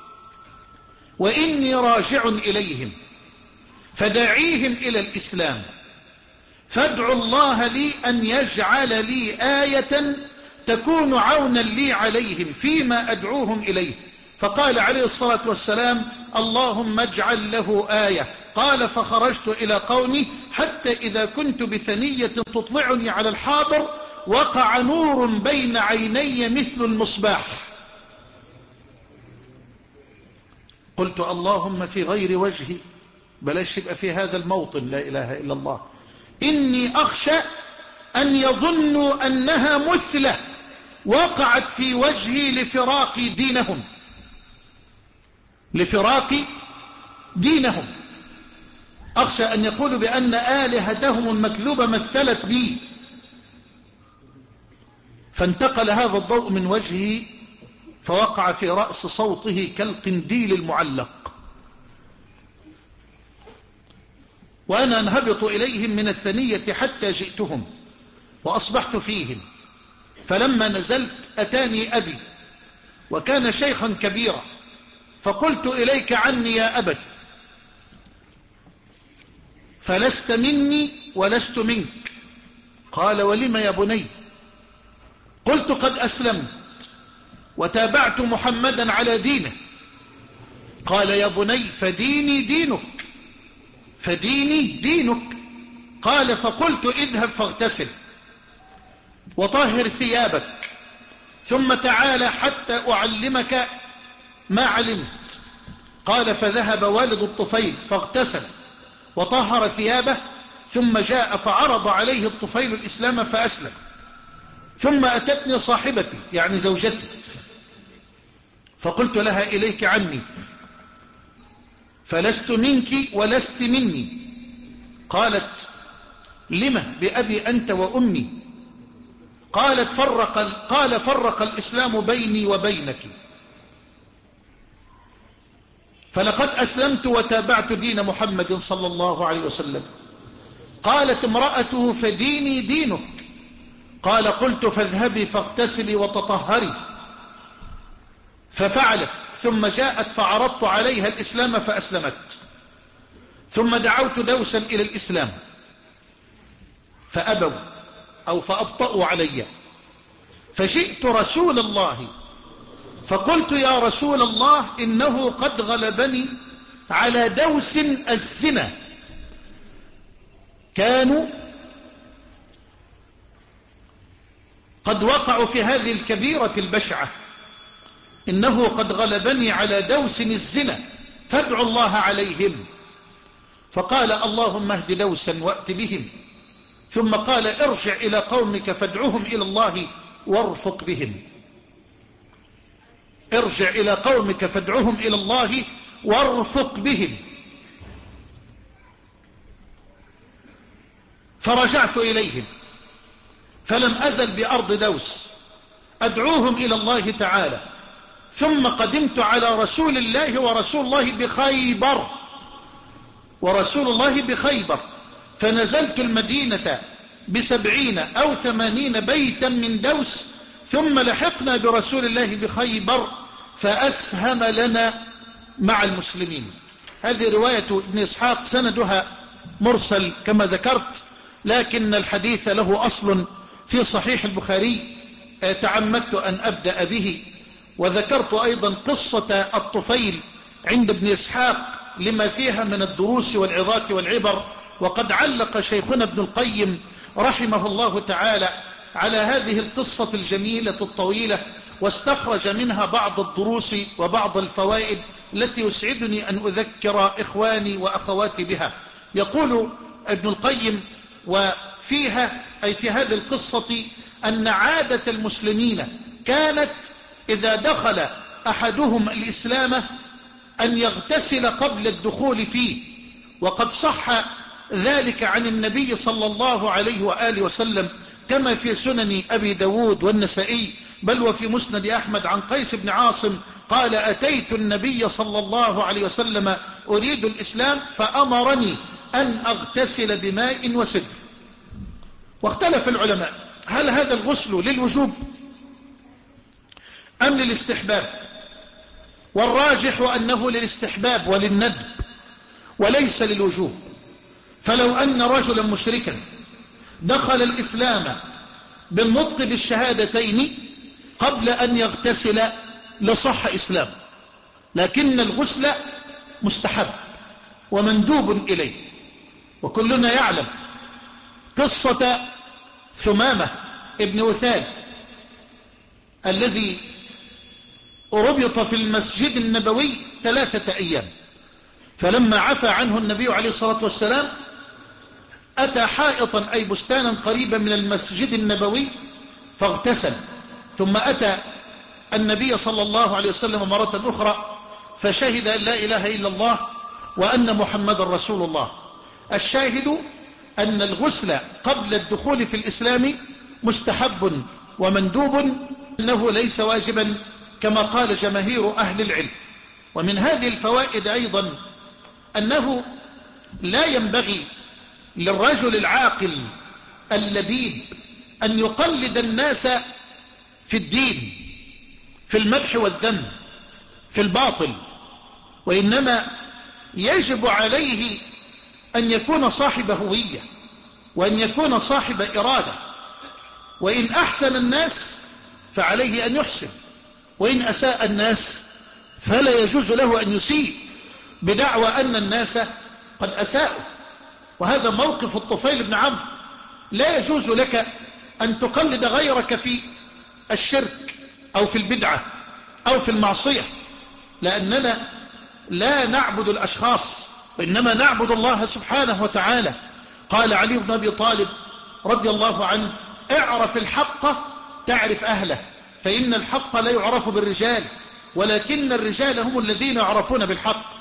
وإني راجع إليهم، فدعيهم إلى الإسلام، فادعوا الله لي أن يجعل لي آية تكون عونا لي عليهم فيما أدعوهم إليه. فقال عليه الصلاة والسلام: اللهم اجعل له آية. قال: فخرجت إلى قومي حتى إذا كنت بثنية تطلعني على الحاضر وقع نور بين عيني مثل المصباح، قلت: اللهم في غير وجهي، بلاش يبقى في هذا الموطن، لا إله إلا الله، إني أخشى أن يظنوا أنها مثلة وقعت في وجهي لفراق دينهم لفراق دينهم أخشى أن يقولوا بأن آلهتهم المكذوبة مثلت بي. فانتقل هذا الضوء من وجهه فوقع في رأس صوته كالقنديل المعلق، وأنا انهبط إليهم من الثنية حتى جئتهم وأصبحت فيهم، فلما نزلت أتاني أبي وكان شيخا كبيرا، فقلت: إليك عني يا أبت، فلست مني ولست منك. قال: ولم يا بني؟ قلت: قد أسلمت وتابعت محمدا على دينه. قال: يا بني فديني دينك فديني دينك. قال: فقلت: اذهب فاغتسل وطهر ثيابك ثم تعال حتى أعلمك ما علمت. قال: فذهب والد الطفيل فاغتسل وطهر ثيابه، ثم جاء فعرض عليه الطفيل الإسلام فأسلم. ثم أتتني صاحبتي يعني زوجتي، فقلت لها: إليك عني، فلست منك ولست مني. قالت: لم بأبي أنت وأمي؟ قالت: فرق قال: فرق الإسلام بيني وبينك، فلقد أسلمت وتابعت دين محمد صلى الله عليه وسلم. قالت امرأته: فديني دينك. قال: قلت: فاذهبي فاغتسلي وتطهري. ففعلت، ثم جاءت فعرضت عليها الإسلام فأسلمت، ثم دعوت دوسا إلى الإسلام فأبوا أو فأبطأوا علي، فجئت رسول الله فقلت يا رسول الله إنه قد غلبني على دوس الزنا، كانوا قد وقعوا في هذه الكبيرة البشعة، إنه قد غلبني على دوس الزنا فادعوا الله عليهم. فقال اللهم اهد دوسا وأت بهم. ثم قال ارجع إلى قومك فادعوهم إلى الله وارفق بهم. ارجع إلى قومك فادعوهم إلى الله وارفق بهم. فرجعت إليهم فلم أزل بأرض دوس أدعوهم إلى الله تعالى، ثم قدمت على رسول الله ورسول الله بخيبر ورسول الله بخيبر فنزلت المدينة بسبعين أو ثمانين بيتا من دوس، ثم لحقنا برسول الله بخيبر فأسهم لنا مع المسلمين. هذه رواية ابن إسحاق سندها مرسل كما ذكرت، لكن الحديث له أصل في صحيح البخاري، تعمدت أن أبدأ به. وذكرت أيضا قصة الطفيل عند ابن إسحاق لما فيها من الدروس والعظات والعبر، وقد علق شيخنا ابن القيم رحمه الله تعالى على هذه القصة الجميلة الطويلة، واستخرج منها بعض الدروس وبعض الفوائد التي يسعدني أن أذكر إخواني وأخواتي بها. يقول ابن القيم وفيها أي في هذه القصة أن عادة المسلمين كانت إذا دخل أحدهم الإسلام أن يغتسل قبل الدخول فيه، وقد صح ذلك عن النبي صلى الله عليه وآله وسلم كما في سنن أبي داود والنسائي، بل وفي مسند أحمد عن قيس بن عاصم قال أتيت النبي صلى الله عليه وسلم أريد الإسلام فأمرني أن أغتسل بماء وسدر. واختلف العلماء هل هذا الغسل للوجوب أم للاستحباب؟ والراجح أنه للاستحباب وللندب وليس للوجوب. فلو أن رجلا مشركا دخل الإسلام بالنطق بالشهادتين قبل أن يغتسل لصح إسلام، لكن الغسل مستحب ومندوب إليه. وكلنا يعلم قصة ثمامة ابن وثال الذي ربط في المسجد النبوي ثلاثة أيام، فلما عفى عنه النبي عليه الصلاة والسلام أتى حائطا أي بستانا قريبا من المسجد النبوي فاغتسل، ثم أتى النبي صلى الله عليه وسلم مرة أخرى فشهد أن لا إله إلا الله وأن محمد رسول الله. الشاهد أن الغسل قبل الدخول في الإسلام مستحب ومندوب، أنه ليس واجبا كما قال جماهير أهل العلم. ومن هذه الفوائد أيضا أنه لا ينبغي للرجل العاقل اللبيب أن يقلد الناس في الدين، في المدح والذم، في الباطل، وإنما يجب عليه أن يكون صاحب هوية وأن يكون صاحب إرادة. وإن أحسن الناس فعليه أن يحسن، وإن أساء الناس فلا يجوز له أن يسيء بدعوى أن الناس قد أساءوا. وهذا موقف الطفيل بن عمرو. لا يجوز لك أن تقلد غيرك في الشرك أو في البدعة أو في المعصية، لأننا لا نعبد الأشخاص وإنما نعبد الله سبحانه وتعالى. قال علي بن أبي طالب رضي الله عنه اعرف الحق تعرف أهله، فإن الحق لا يعرف بالرجال ولكن الرجال هم الذين يعرفون بالحق.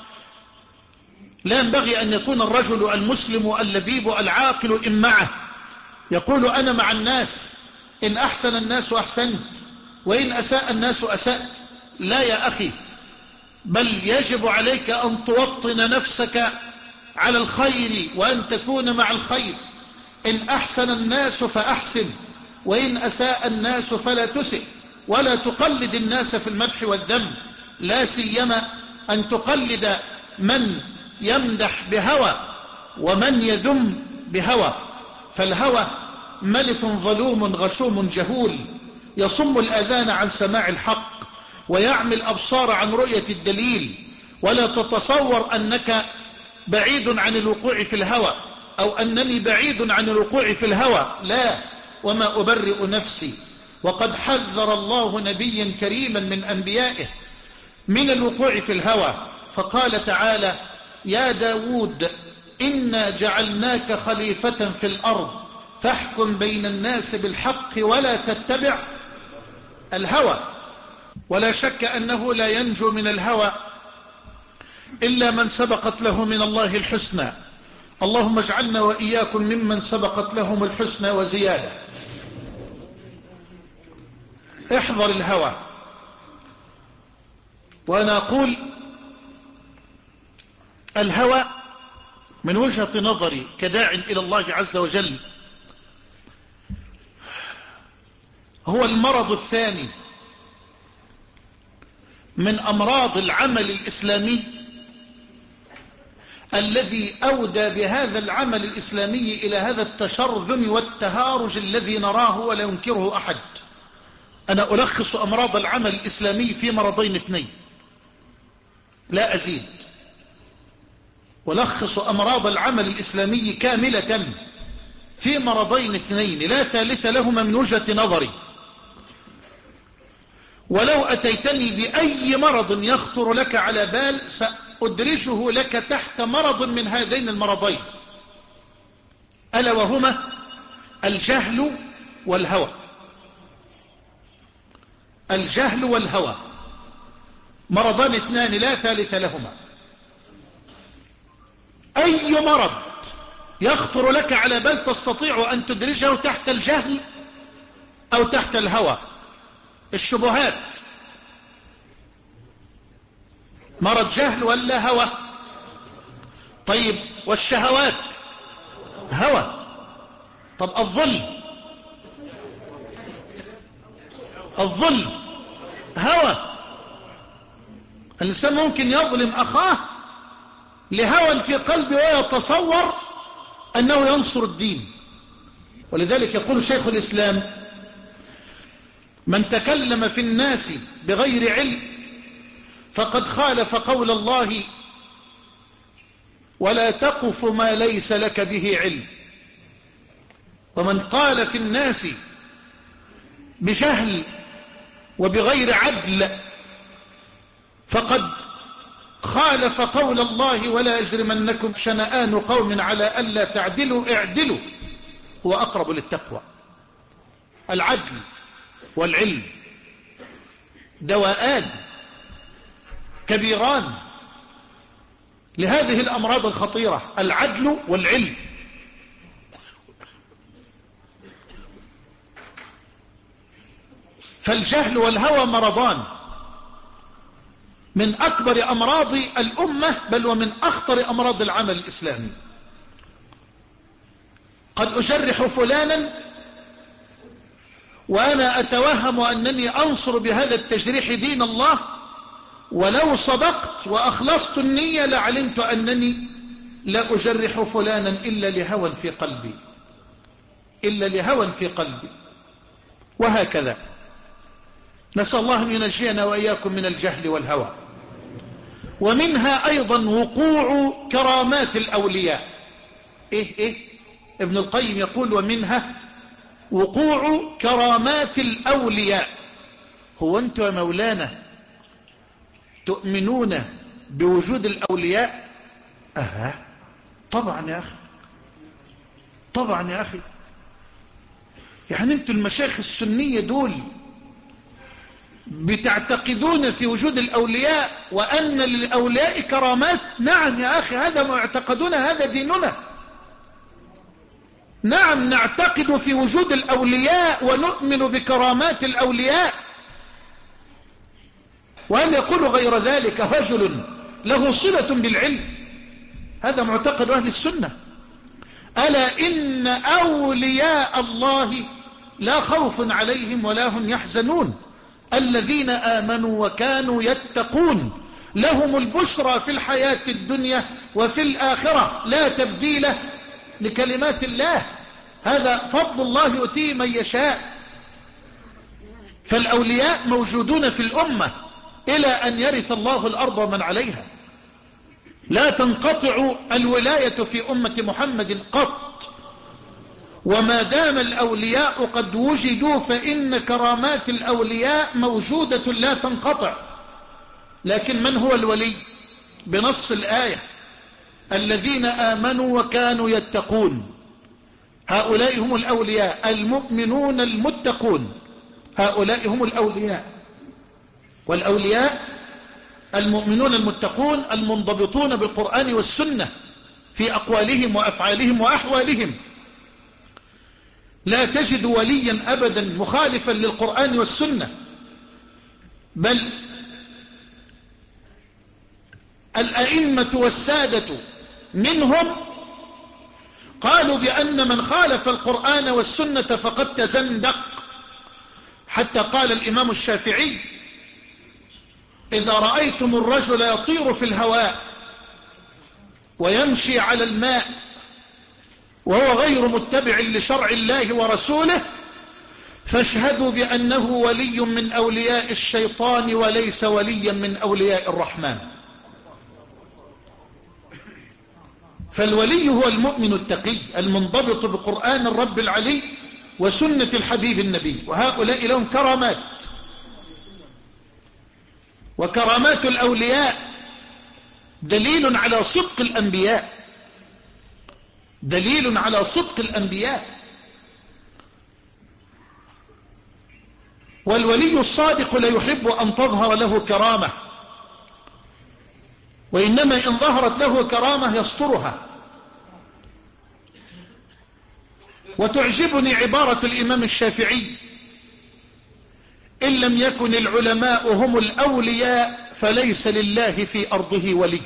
لا ينبغي أن يكون الرجل المسلم اللبيب العاقل إن معه يقول أنا مع الناس، إن أحسن الناس أحسنت وإن أساء الناس أسأت. لا يا أخي، بل يجب عليك أن توطن نفسك على الخير وأن تكون مع الخير. إن أحسن الناس فأحسن وإن أساء الناس فلا تسئ، ولا تقلد الناس في المدح والذم، لا سيما أن تقلد من يمدح بهوى ومن يذم بهوى. فالهوى ملك ظلوم غشوم جهول يصم الأذان عن سماع الحق، ويعمي الأبصار عن رؤية الدليل، ولا تتصور أنك بعيد عن الوقوع في الهوى أو أنني بعيد عن الوقوع في الهوى، لا، وما أبرئ نفسي. وقد حذر الله نبيا كريما من أنبيائه من الوقوع في الهوى، فقال تعالى: يا داود إنا جعلناك خليفة في الأرض فاحكم بين الناس بالحق ولا تتبع الهوى. ولا شك أنه لا ينجو من الهوى إلا من سبقت له من الله الحسنى. اللهم اجعلنا وإياكم ممن سبقت لهم الحسنى وزيادة. احذر الهوى. وأنا أقول الهوى من وجهة نظري كداع إلى الله عز وجل هو المرض الثاني من أمراض العمل الإسلامي الذي أودى بهذا العمل الإسلامي إلى هذا التشرذم والتهارج الذي نراه ولا ينكره أحد. أنا ألخص أمراض العمل الإسلامي في مرضين اثنين لا أزيد. ألخص أمراض العمل الإسلامي كاملة في مرضين اثنين لا ثالث لهما من وجهة نظري. ولو أتيتني بأي مرض يخطر لك على بال سأدرجه لك تحت مرض من هذين المرضين، ألا وهما الجهل والهوى. الجهل والهوى مرضان اثنان لا ثالث لهما. أي مرض يخطر لك على بال تستطيع أن تدرجه تحت الجهل أو تحت الهوى. الشبهات مرض جهل ولا هوى؟ طيب والشهوات هوى. طب الظلم الظلم هوى. الإنسان ممكن يظلم أخاه لهوى في قلبه ويتصور أنه ينصر الدين. ولذلك يقول شيخ الإسلام: من تكلم في الناس بغير علم فقد خالف قول الله ولا تقف ما ليس لك به علم. ومن قال في الناس بجهل وبغير عدل فقد خالف قول الله ولا يجرمنكم شنآن قوم على ألا تعدلوا اعدلوا هو أقرب للتقوى. العدل والعلم دواءان كبيران لهذه الأمراض الخطيرة، العدل والعلم. فالجهل والهوى مرضان من أكبر أمراض الأمة، بل ومن أخطر أمراض العمل الإسلامي. قد أجرح فلانا وأنا أتوهم أنني أنصر بهذا التجريح دين الله، ولو صدقت وأخلصت النية لعلمت أنني لا أجرح فلانا إلا لهوى في قلبي إلا لهوى في قلبي وهكذا. نسأل الله أن ينجينا وإياكم من الجهل والهوى. ومنها أيضا وقوع كرامات الأولياء. إيه إيه ابن القيم يقول: ومنها وقوع كرامات الأولياء. هو أنتم يا مولانا تؤمنون بوجود الأولياء؟ أها طبعا يا أخي، طبعا يا أخي. يعني أنتم المشايخ السنية دول بتعتقدون في وجود الأولياء وأن للأولياء كرامات؟ نعم يا أخي، هذا ما يعتقدون، هذا ديننا. نعم نعتقد في وجود الأولياء ونؤمن بكرامات الأولياء. وهل يقول غير ذلك رجل له صلة بالعلم؟ هذا معتقد أهل السنة. ألا إن أولياء الله لا خوف عليهم ولا هم يحزنون الذين آمنوا وكانوا يتقون لهم البشرى في الحياة الدنيا وفي الآخرة لا تبديل لكلمات الله. هذا فضل الله يؤتيه من يشاء. فالأولياء موجودون في الأمة إلى أن يرث الله الأرض ومن عليها. لا تنقطع الولاية في أمة محمد قط، وما دام الأولياء قد وجدوا فإن كرامات الأولياء موجودة لا تنقطع. لكن من هو الولي؟ بنص الآية: الذين آمنوا وكانوا يتقون، هؤلاء هم الأولياء، المؤمنون المتقون، هؤلاء هم الأولياء. والأولياء المؤمنون المتقون المنضبطون بالقرآن والسنة في أقوالهم وأفعالهم وأحوالهم. لا تجد وليا أبدا مخالفا للقرآن والسنة، بل الأئمة والسادة منهم قالوا بأن من خالف القرآن والسنة فقد تزندق. حتى قال الإمام الشافعي: إذا رأيتم الرجل يطير في الهواء ويمشي على الماء وهو غير متبع لشرع الله ورسوله فاشهدوا بأنه ولي من أولياء الشيطان وليس وليا من أولياء الرحمن. فالولي هو المؤمن التقي المنضبط بقرآن الرب العلي وسنة الحبيب النبي، وهؤلاء لهم كرامات. وكرامات الأولياء دليل على صدق الأنبياء، دليل على صدق الأنبياء. والولي الصادق لا يحب أن تظهر له كرامة، وإنما إن ظهرت له كرامة يسترها. وتعجبني عبارة الإمام الشافعي: إن لم يكن العلماء هم الأولياء فليس لله في أرضه ولي.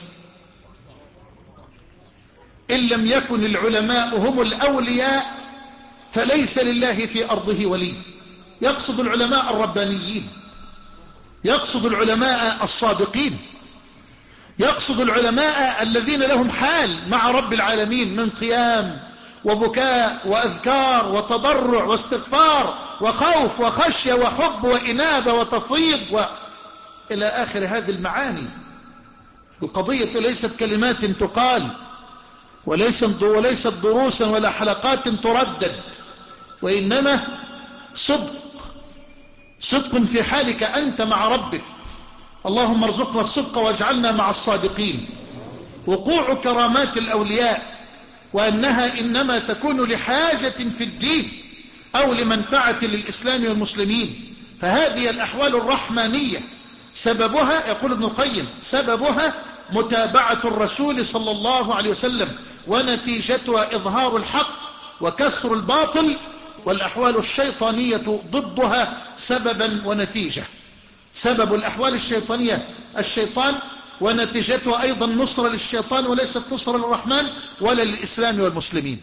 إن لم يكن العلماء هم الأولياء فليس لله في أرضه ولي. يقصد العلماء الربانيين، يقصد العلماء الصادقين، يقصد العلماء الذين لهم حال مع رب العالمين من قيام وبكاء وأذكار وتضرع واستغفار وخوف وخشية وحب وإنابة وتفويض وإلى آخر هذه المعاني. القضية ليست كلمات تقال، وليست وليست دروسا ولا حلقات تردد، وإنما صدق، صدق في حالك أنت مع ربك. اللهم ارزقنا الصدق واجعلنا مع الصادقين. وقوع كرامات الأولياء وأنها إنما تكون لحاجة في الدين أو لمنفعة للإسلام والمسلمين، فهذه الأحوال الرحمانية سببها، يقول ابن القيم، سببها متابعة الرسول صلى الله عليه وسلم، ونتيجتها إظهار الحق وكسر الباطل، والأحوال الشيطانية ضدها سببا ونتيجة. سبب الأحوال الشيطانية الشيطان، ونتيجتها أيضا نصرة للشيطان وليست نصرة للرحمن ولا للإسلام والمسلمين.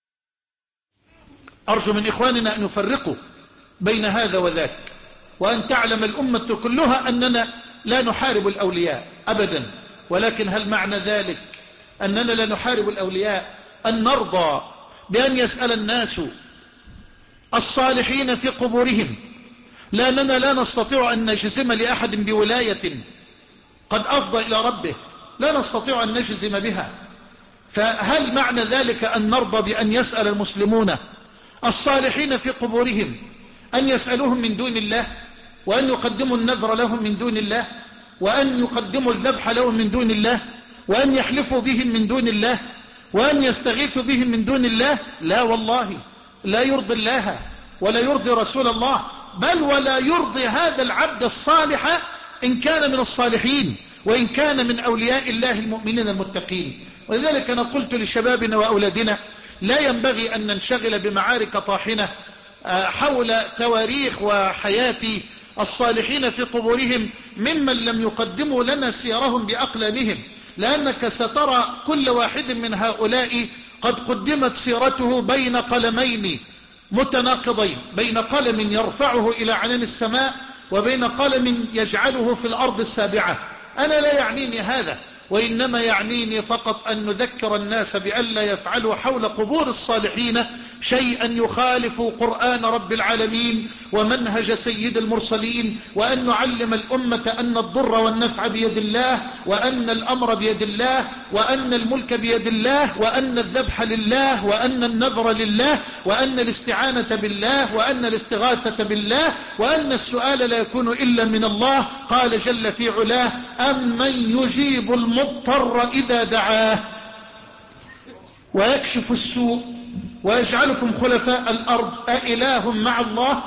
أرجو من إخواننا أن يفرقوا بين هذا وذاك، وأن تعلم الأمة كلها أننا لا نحارب الأولياء أبدا. ولكن هل معنى ذلك أننا لا نحارب الأولياء أن نرضى بأن يسأل الناس الصالحين في قبورهم، لأننا لا نستطيع أن نجزم لأحد بولاية قد أفضى إلى ربه، لا نستطيع أن نجزم بها. فهل معنى ذلك أن نرضى بأن يسأل المسلمون الصالحين في قبورهم أن يسألوهم من دون الله، وأن يقدموا النذر لهم من دون الله، وأن يقدموا الذبح لهم من دون الله، وأن يحلفوا بهم من دون الله، وأن يستغيثوا بهم من دون الله؟ لا والله، لا يرضي الله ولا يرضي رسول الله، بل ولا يرضي هذا العبد الصالح إن كان من الصالحين وإن كان من أولياء الله المؤمنين المتقين. ولذلك أنا قلت لشبابنا وأولادنا: لا ينبغي أن ننشغل بمعارك طاحنة حول تواريخ وحياة الصالحين في قبورهم ممن لم يقدموا لنا سيرهم بأقلامهم، لأنك سترى كل واحد من هؤلاء قد قدمت سيرته بين قلمين متناقضين، بين قلم يرفعه إلى عنان السماء وبين قلم يجعله في الأرض السابعة. أنا لا يعنيني هذا، وإنما يعنيني فقط أن نذكر الناس بألا يفعلوا حول قبور الصالحين شيئا يخالف قرآن رب العالمين ومنهج سيد المرسلين، وأن نعلم الأمة أن الضر والنفع بيد الله، وأن الأمر بيد الله، وأن الملك بيد الله، وأن الذبح لله، وأن النذر لله، وأن الاستعانة بالله، وأن الاستغاثة بالله، وأن السؤال لا يكون إلا من الله. قال جل في علاه: أمن يجيب المضطر إذا دعاه ويكشف السوء ويجعلكم خلفاء الأرض أإله مع الله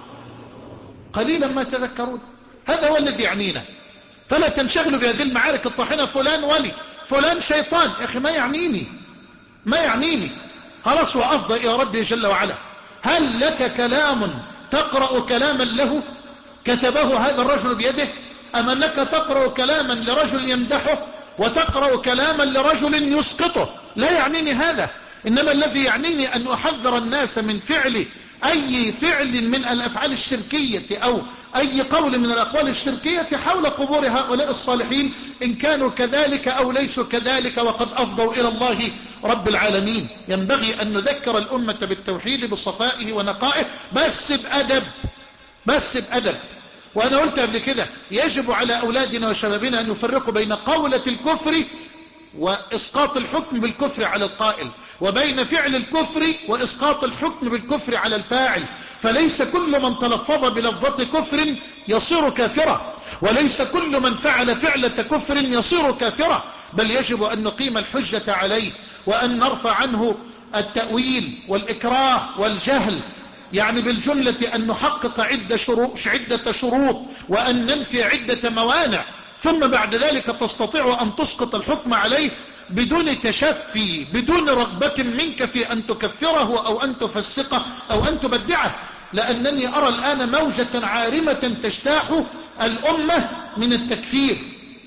قليلا ما تذكرون. هذا هو الذي يعنينا، فلا تنشغلوا بهذه المعارك الطاحنة. فلان ولي، فلان شيطان، يا أخي ما يعنيني، ما يعنيني. خلاص وأفضى إلى ربي جل وعلا. هل لك كلام تقرأ كلاما له كتبه هذا الرجل بيده، أم أنك تقرأ كلاما لرجل يمدحه وتقرأ كلاما لرجل يسقطه؟ لا يعنيني هذا، إنما الذي يعنيني أن أحذر الناس من فعل أي فعل من الأفعال الشركية أو أي قول من الأقوال الشركية حول قبور هؤلاء الصالحين، إن كانوا كذلك أو ليسوا كذلك وقد أفضوا إلى الله رب العالمين. ينبغي أن نذكر الأمة بالتوحيد بصفائه ونقائه، بس بأدب، بس بأدب. وأنا قلت قبل كده يجب على أولادنا وشبابنا أن يفرقوا بين قولة الكفر وإسقاط الحكم بالكفر على القائل، وبين فعل الكفر وإسقاط الحكم بالكفر على الفاعل. فليس كل من تلفظ بلفظة كفر يصير كافرا، وليس كل من فعل فعلة كفر يصير كافرا، بل يجب أن نقيم الحجة عليه، وأن نرفع عنه التأويل والإكراه والجهل، يعني بالجملة أن نحقق عدة شروط, عدة شروط وأن ننفي عدة موانع، ثم بعد ذلك تستطيع أن تسقط الحكم عليه بدون تشفي، بدون رغبة منك في أن تكفره أو أن تفسقه أو أن تبدعه. لأنني أرى الآن موجة عارمة تجتاح الأمة من التكفير.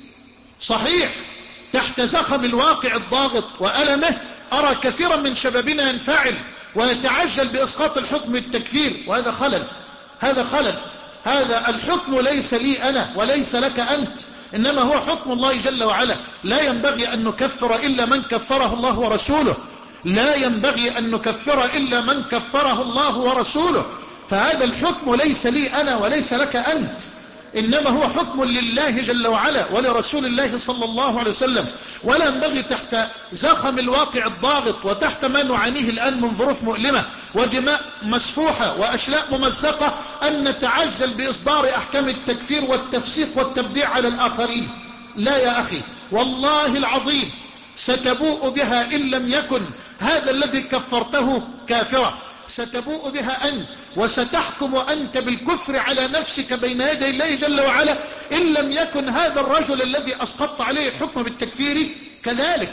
صحيح تحت زخم الواقع الضاغط وألمه أرى كثيرا من شبابنا ينفعل ويتعجل بإسقاط الحكم بالتكفير، وهذا خلل، هذا خلل. هذا الحكم ليس لي أنا وليس لك أنت، إنما هو حكم الله جل وعلا. لا ينبغي أن نكفر إلا من كفره الله ورسوله، لا ينبغي أن نكفر إلا من كفره الله ورسوله. فهذا الحكم ليس لي أنا وليس لك أنت، إنما هو حكم لله جل وعلا ولرسول الله صلى الله عليه وسلم. ولا ينبغي تحت زخم الواقع الضاغط وتحت ما نعانيه الآن من ظروف مؤلمة ودماء مسفوحة وأشلاء ممزقة أن نتعجل بإصدار أحكام التكفير والتفسيق والتبديع على الآخرين. لا يا أخي، والله العظيم ستبوء بها إن لم يكن هذا الذي كفرته كافرا، ستبوء بها أنت، وستحكم أنت بالكفر على نفسك بين يدي الله جل وعلا إن لم يكن هذا الرجل الذي أسقطت عليه الحكم بالتكفير كذلك.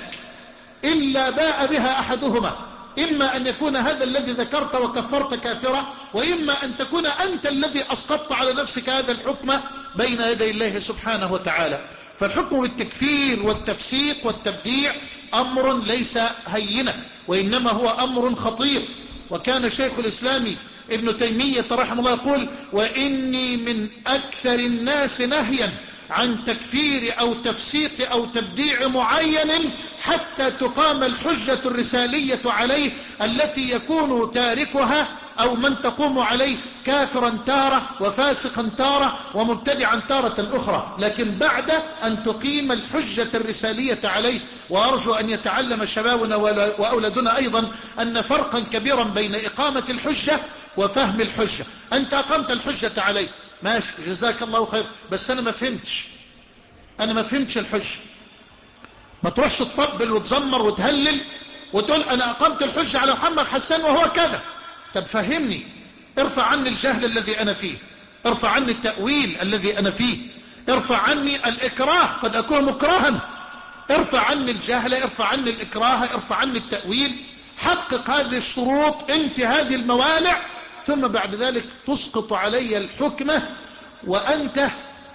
إلا باء بها أحدهما، إما أن يكون هذا الذي ذكرت وكفرت كافرا، وإما أن تكون أنت الذي أسقطت على نفسك هذا الحكم بين يدي الله سبحانه وتعالى. فالحكم بالتكفير والتفسيق والتبديع أمر ليس هينا، وإنما هو أمر خطير. وكان شيخ الإسلام ابن تيمية رحمه الله يقول: وإني من أكثر الناس نهيا عن تكفير أو تفسيق أو تبديع معين حتى تقام الحجة الرسالية عليه، التي يكون تاركها أو من تقوم عليه كافرا تارة وفاسقا تارة ومبتدعا تارة أخرى، لكن بعد أن تقيم الحجة الرسالية عليه. وأرجو أن يتعلم شبابنا وأولادنا أيضا أن فرقا كبيرا بين إقامة الحجة وفهم الحجة. أنت أقمت الحجة عليه، ماشي، جزاك الله خير، بس أنا ما فهمتش، أنا ما فهمتش الحجة. ما تروحش تطبل وتزمر وتهلل وتقول أنا أقمت الحجة على محمد حسان وهو كذا. طب فهمني، ارفع عني الجهل الذي أنا فيه، ارفع عني التأويل الذي أنا فيه، ارفع عني الإكراه، قد أكون مكرها، ارفع عني الجهل، ارفع عني الإكراه، ارفع عني التأويل. حقق هذه الشروط، انفي هذه الموانع، ثم بعد ذلك تسقط علي الحكمة وأنت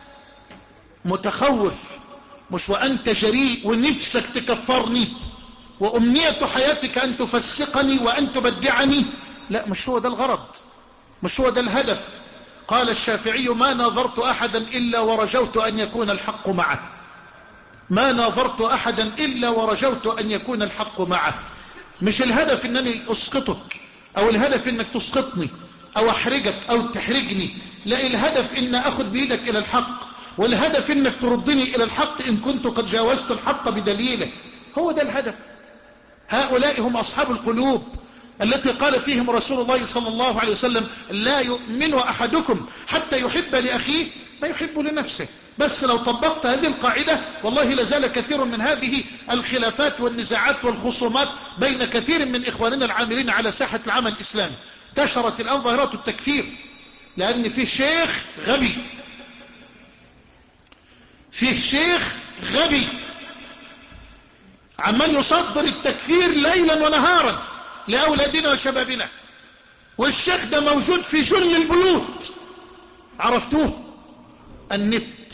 متخوف، مش وأنت جريء ونفسك تكفرني وأمنية حياتك أن تفسقني وأن تبدعني. لا، مش هو ده الغرض، مش هو ده الهدف. قال الشافعي: ما نظرت أحدا إلا ورجوت أن يكون الحق معه. ما ناظرت أحدا إلا ورجوت أن يكون الحق معه. مش الهدف أنني أسقطك أو الهدف أنك تسقطني أو أحرجك أو تحرجني، لا، الهدف أن أخذ بيدك إلى الحق، والهدف أنك تردني إلى الحق إن كنت قد جاوزت الحق بدليله. هو ده الهدف. هؤلاء هم أصحاب القلوب التي قال فيهم رسول الله صلى الله عليه وسلم: لا يؤمن أحدكم حتى يحب لأخيه ما يحب لنفسه. بس لو طبقت هذه القاعدة والله لازال كثير من هذه الخلافات والنزاعات والخصومات بين كثير من إخواننا العاملين على ساحة العمل الإسلامي. انتشرت الآن ظاهرة التكفير، لأن في شيخ غبي، فيه شيخ غبي عمال يصدر التكفير ليلا ونهارا لأولادنا وشبابنا، والشيخ ده موجود في جل البيوت. عرفتوه؟ النت.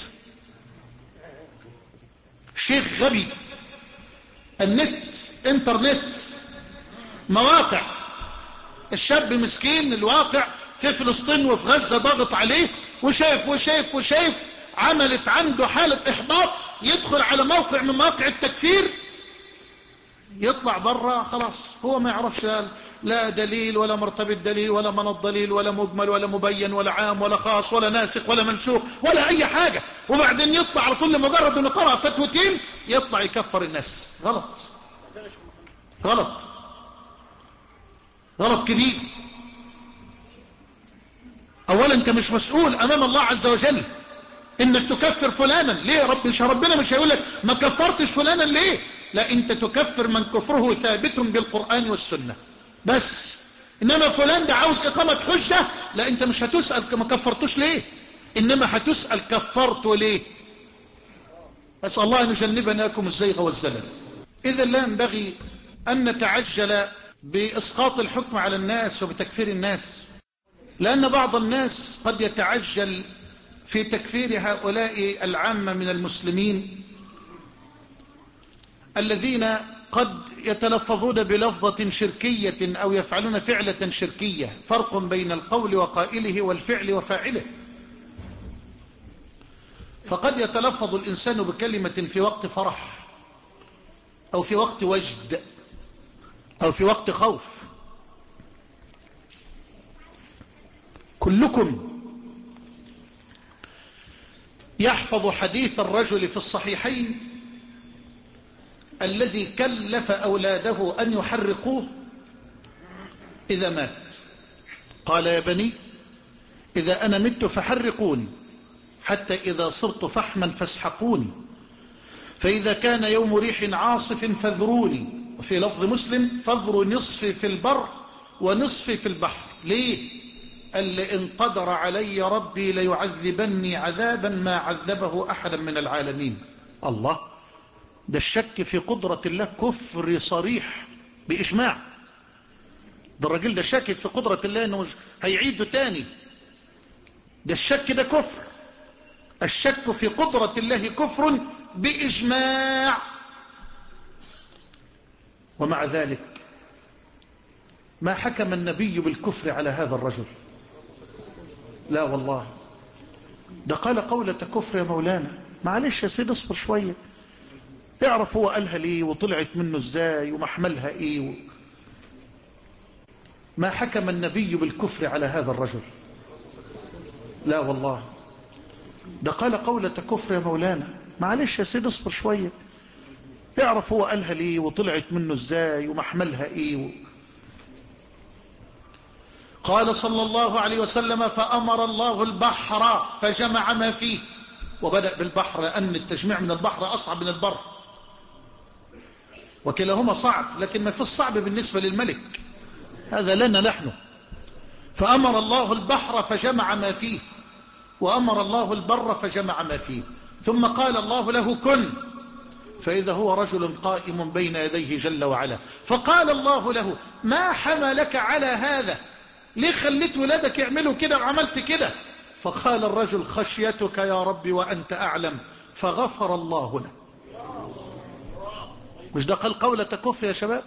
شيخ غبي. النت، انترنت، مواقع. الشاب مسكين الواقع في فلسطين وفي غزة ضاغط عليه وشايف وشايف وشايف، عملت عنده حالة إحباط، يدخل على موقع من مواقع التكفير، يطلع برا خلاص هو ما يعرفش لا دليل ولا مرتبة دليل ولا منط دليل ولا مجمل ولا مبين ولا عام ولا خاص ولا ناسخ ولا منسوخ ولا أي حاجة. وبعدين يطلع على طول لمجرد أنه قرأ فتوتين يطلع يكفر الناس. غلط غلط غلط كبير. أولا أنت مش مسؤول أمام الله عز وجل إنك تكفر فلانا. ليه رب مش ربنا مش هيقول لك ما كفرتش فلانا ليه؟ لا، أنت تكفر من كفره ثابت بالقرآن والسنة بس. إنما فلان ده عاوز إقامة حجة، لا، أنت مش هتسأل ما كفرتوش ليه، إنما هتسأل كفرته ليه. أسأل الله أن يجنبنا لكم الزيغ والزلل. إذا لا ينبغي أن نتعجل بإسقاط الحكم على الناس وبتكفير الناس، لأن بعض الناس قد يتعجل في تكفير هؤلاء العامة من المسلمين الذين قد يتلفظون بلفظة شركية أو يفعلون فعلة شركية. فرق بين القول وقائله والفعل وفاعله. فقد يتلفظ الإنسان بكلمة في وقت فرح أو في وقت وجد أو في وقت خوف. كلكم يحفظ حديث الرجل في الصحيحين الذي كلف أولاده أن يحرقوه إذا مات. قال: يا بني إذا أنا مت فحرقوني، حتى إذا صرت فحما فاسحقوني، فإذا كان يوم ريح عاصف فاذروني. وفي لفظ مسلم: فاذروا نصفي في البر ونصفي في البحر. ليه؟ قال: إن قدر علي ربي ليعذبني عذابا ما عذبه أحدا من العالمين. الله، ده الشك في قدرة الله كفر صريح بإجماع. ده الراجل ده شاكك في قدرة الله انه هيعيده تاني. ده الشك ده كفر. الشك في قدرة الله كفر بإجماع. ومع ذلك ما حكم النبي بالكفر على هذا الرجل. لا والله، ده قال قولة كفر يا مولانا. معلش يا سيدي اصبر شوية، اعرف هو قالها ليه وطلعت منه ازاي ومحملها ايه و... ما حكم النبي بالكفر على هذا الرجل. لا والله، ده قال قولة كفر يا مولانا. معلش يا سيدي اصبر شوية، اعرف هو قالها ليه وطلعت منه ازاي ومحملها ايه و... قال صلى الله عليه وسلم: فأمر الله البحر فجمع ما فيه. وبدأ بالبحر لأن التجميع من البحر أصعب من البر، وكلاهما صعب، لكن ما في الصعب بالنسبة للملك، هذا لنا نحن. فأمر الله البحر فجمع ما فيه، وأمر الله البر فجمع ما فيه. ثم قال الله له: كن. فإذا هو رجل قائم بين يديه جل وعلا، فقال الله له: ما حملك على هذا؟ ليه خليت ولادك يعملوا كده وعملت كده؟ فقال الرجل: خشيتك يا ربي وأنت أعلم. فغفر الله له. مش ده قال قولة كفر يا شباب؟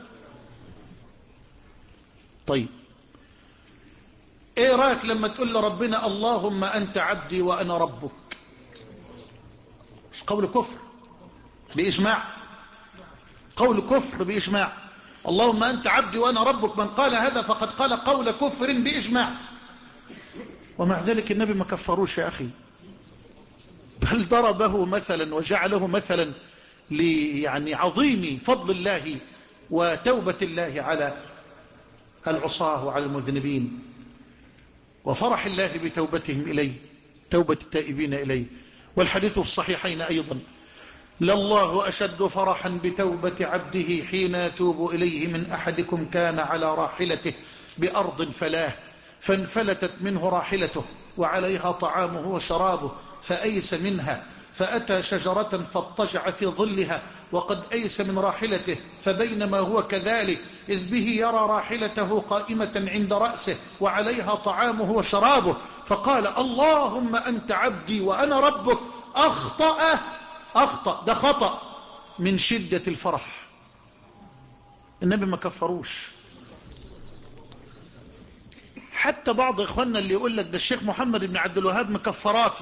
طيب ايه رأيك لما تقول لربنا: اللهم أنت عبدي وأنا ربك؟ مش قول كفر؟ بإجماع، قول كفر بإجماع. اللهم أنت عبدي وأنا ربك، من قال هذا فقد قال قول كفر بإجماع. ومع ذلك النبي ما كفروش يا أخي، بل ضربه مثلا وجعله مثلا يعني عظيم فضل الله وتوبة الله على العصاة وعلى المذنبين، وفرح الله بتوبتهم إليه، توبة التائبين إليه. والحديث في الصحيحين أيضا: لله أشد فرحا بتوبة عبده حين يتوب إليه من أحدكم كان على راحلته بأرض فلاه فانفلتت منه راحلته وعليها طعامه وشرابه فأيس منها فأتى شجرة فاضطجع في ظلها وقد أيس من راحلته، فبينما هو كذلك إذ به يرى راحلته قائمة عند رأسه وعليها طعامه وشرابه، فقال: اللهم أنت عبدي وأنا ربك. أخطأ أخطأ ده خطأ من شدة الفرح. النبي ما كفروش. حتى بعض إخواننا اللي يقول لك ده الشيخ محمد بن عبد الوهاب مكفراتي،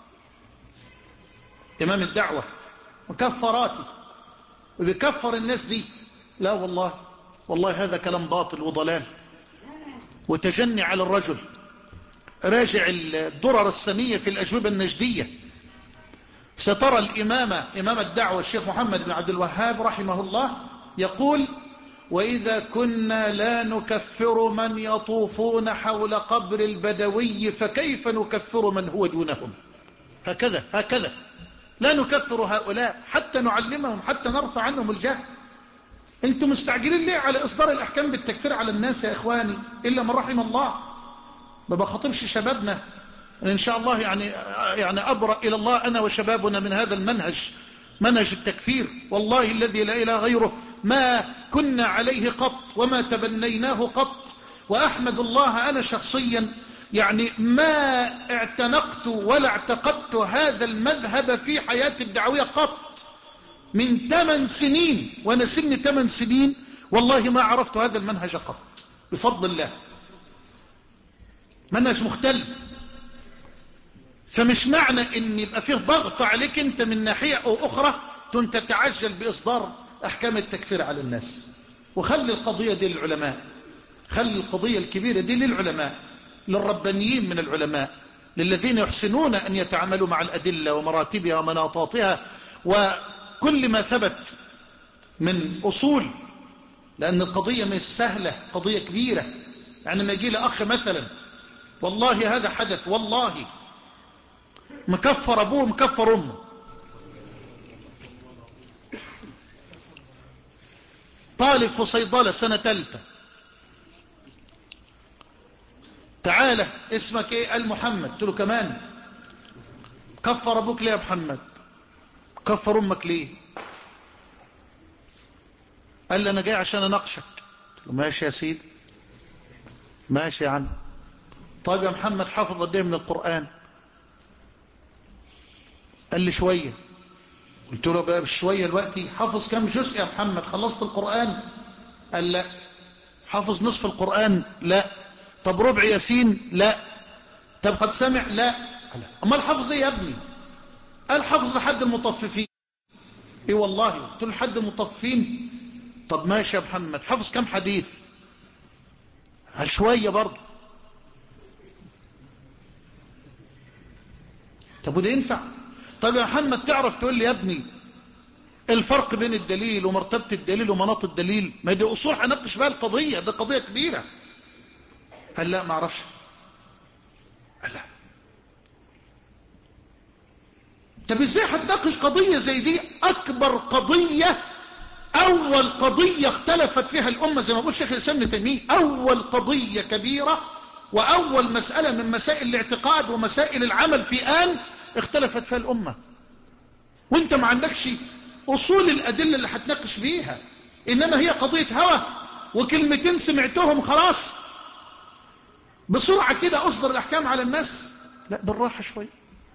إمام الدعوة مكفراتي وبيكفر الناس دي. لا والله، والله هذا كلام باطل وضلال وتجني على الرجل. راجع الدرر السنية في الأجوبة النجدية، سترى الإمام إمام الدعوة الشيخ محمد بن عبد الوهاب رحمه الله يقول: وإذا كنا لا نكفر من يطوفون حول قبر البدوي فكيف نكفر من هو دونهم؟ هكذا هكذا لا نكفر هؤلاء حتى نعلمهم، حتى نرفع عنهم الجهل. انتم مستعجلين ليه على إصدار الأحكام بالتكفير على الناس يا إخواني؟ إلا من رحم الله. ما بخاطبش شبابنا إن شاء الله، يعني يعني أبرأ إلى الله أنا وشبابنا من هذا المنهج، منهج التكفير. والله الذي لا إله غيره ما كنا عليه قط وما تبنيناه قط. وأحمد الله أنا شخصيا يعني ما اعتنقت ولا اعتقدت هذا المذهب في حياتي الدعوية قط. من ثمان سنين وأنا سني ثمان سنين والله ما عرفت هذا المنهج قط بفضل الله. منهج مختلف. فمش معنى ان يبقى فيه ضغط عليك انت من ناحية او اخرى تتعجل باصدار احكام التكفير على الناس. وخلي القضية دي للعلماء، خلي القضية الكبيرة دي للعلماء، للربانيين من العلماء، للذين يحسنون ان يتعاملوا مع الادلة ومراتبها ومناطاتها وكل ما ثبت من اصول. لان القضية مش سهلة، قضية كبيرة. يعني ما يجي لي اخ مثلا والله هذا حدث، والله مكفر ابوه مكفر امه، طالب في صيدلة سنة ثالثة، تعالى اسمك ايه؟ قال محمد. قلت له كمان كفر ابوك ليه يا محمد؟ كفر امك ليه؟ قال لي انا جاي عشان اناقشك. قلت له ماشي يا سيدي، ماشي يا عم. طيب يا محمد حافظ قد ايه من القرآن؟ قال لي شوية. قلت له بقى بشوية دلوقتي حافظ كم جزء يا محمد؟ خلصت القرآن؟ قال لا. حافظ نصف القرآن؟ لا. طب ربع ياسين؟ لا. طب قد سمع؟ لا. امال حافظ ايه يا ابني؟ قال حافظ لحد المطففين. ايه والله؟ قلت له لحد المطففين. طب ماشي يا محمد حافظ كم حديث؟ قال شوية برضه. طب وده ينفع؟ طب يا محمد تعرف تقول لي يا ابني الفرق بين الدليل ومرتبة الدليل ومناط الدليل؟ ما دي أصول هناقش بها القضية، ده قضية كبيرة. قال لا ما اعرفش. قال لا. طب ازاي هتناقش قضية زي دي؟ أكبر قضية، أول قضية اختلفت فيها الأمة زي ما بقول شيخ الإسلام ابن تيمية، أول قضية كبيرة وأول مسألة من مسائل الاعتقاد ومسائل العمل في آن اختلفت فيها الأمة، وانت ما عندكش أصول الأدلة اللي هتناقش بيها، إنما هي قضية هوى وكلمتين سمعتهم خلاص بسرعة كده أصدر الأحكام على الناس. لا بالراحة شوي،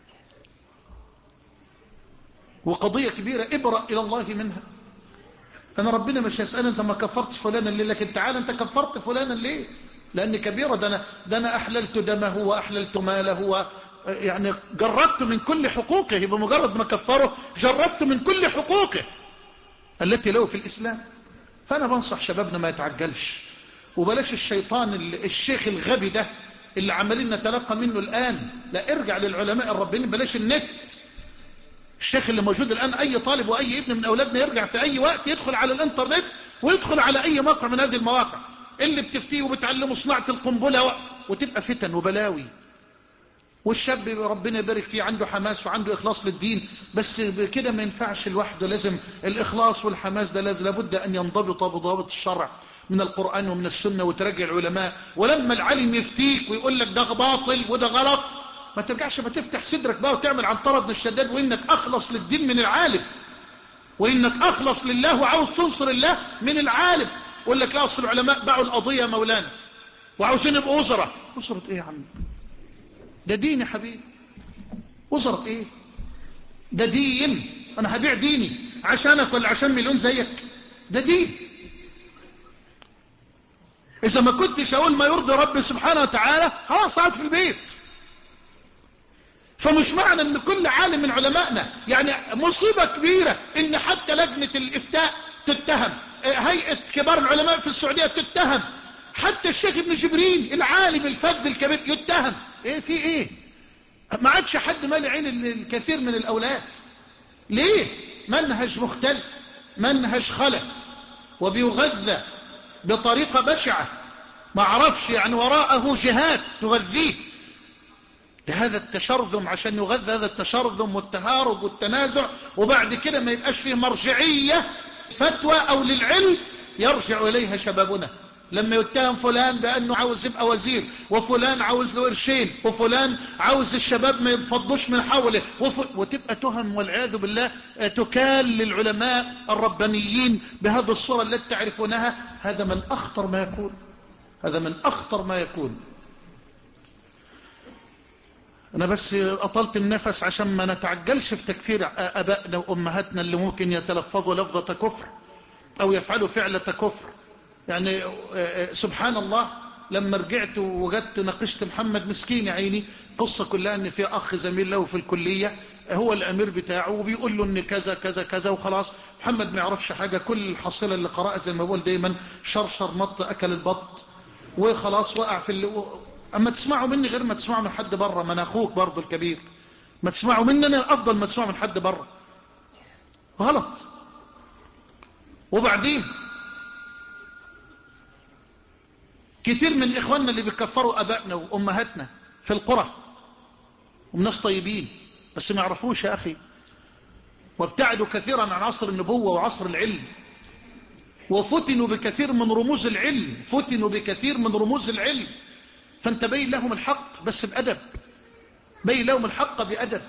وقضية كبيرة ابرأ إلى الله منها. أنا ربنا مش هيسأل أنت ما كفرت فلانا ليه، لكن تعال أنت كفرت فلانا ليه؟ لأن كبيرة. ده أنا, ده أنا أحللت دمه وأحللت ماله يعني جردت من كل حقوقه، بمجرد ما كفره جردت من كل حقوقه التي له في الإسلام. فأنا بنصح شبابنا ما يتعجلش، وبلاش الشيطان الشيخ الغبي ده اللي عمالين نتلقى منه الآن. لا، ارجع للعلماء الربانيين، بلاش النت. الشيخ اللي موجود الآن، أي طالب وأي ابن من أولادنا يرجع في أي وقت يدخل على الإنترنت ويدخل على أي موقع من هذه المواقع اللي بتفتيه وبتعلمه صناعة القنبلة و... وتبقى فتن وبلاوي. والشاب ربنا يبارك فيه عنده حماس وعنده إخلاص للدين، بس كده ما ينفعش لوحده، لازم الإخلاص والحماس ده لازم لابد أن ينضبط بضوابط الشرع من القرآن ومن السنة، وتراجع العلماء. ولما العالم يفتيك ويقول لك ده باطل وده غلط، ما ترجعش، ما تفتح صدرك بقى وتعمل عنترة بن الشداد، وإنك أخلص للدين من العالم، وإنك أخلص لله وعاوز تنصر الله من العالم. يقول لك لا، أصل العلماء باعوا القضية مولانا وعاوزين يبقوا وزراء. وزراء إيه يا عم؟ ده دين يا حبيبي. وزراء إيه؟ ده دين. أنا هبيع ديني عشانك ولا عشان مليون زيك؟ ده دين. إذا ما كنتش أقول ما يرضي ربي سبحانه وتعالى، خلاص اقعد في البيت. فمش معنى ان كل عالم من علمائنا، يعني مصيبة كبيرة ان حتى لجنة الافتاء تتهم، هيئة كبار العلماء في السعودية تتهم، حتى الشيخ ابن جبرين العالم الفذ الكبير يتهم. ايه في ايه؟ ما عادش حد مالي عين الكثير من الاولاد. ليه؟ منهج مختل، منهج خلل، وبيغذى بطريقة بشعة، ما عرفش يعني وراءه جهات تغذيه لهذا التشرذم، عشان يغذى هذا التشرذم والتهارج والتنازع، وبعد كده ما يبقاش فيه مرجعية فتوى او للعلم يرجع اليها شبابنا. لما يتهم فلان بانه عاوز يبقى وزير، وفلان عاوز له قرشين، وفلان عاوز الشباب ما يتفضوش من حوله، وف... وتبقى تهم والعياذ بالله تكال للعلماء الربانيين بهذه الصورة التي تعرفونها. هذا من اخطر ما يكون، هذا من اخطر ما يكون. أنا بس أطلت النفس عشان ما نتعجلش في تكفير أبائنا وأمهاتنا اللي ممكن يتلفظوا لفظة كفر أو يفعلوا فعلة كفر. يعني سبحان الله، لما رجعت وجدت ناقشت محمد مسكين يا عيني، قصة كلها أن في أخ زميل له في الكلية هو الأمير بتاعه، وبيقول له أن كذا كذا كذا وخلاص. محمد ما يعرفش حاجة، كل الحصيلة اللي قرأها زي ما بقول دايما شرشر نط أكل البط وخلاص وقع في اللي... اما تسمعوا مني غير ما تسمعوا من حد بره، ما انا اخوك برضو الكبير، ما تسمعوا مني انا افضل ما تسمعوا من حد بره. غلط. وبعدين كتير من اخواننا اللي بيكفروا ابائنا وامهاتنا في القرى، وناس طيبين بس ما يعرفوش يا اخي، وابتعدوا كثيرا عن عصر النبوة وعصر العلم، وفتنوا بكثير من رموز العلم، فتنوا بكثير من رموز العلم. فانت بين لهم الحق بس بأدب، بين لهم الحق بأدب.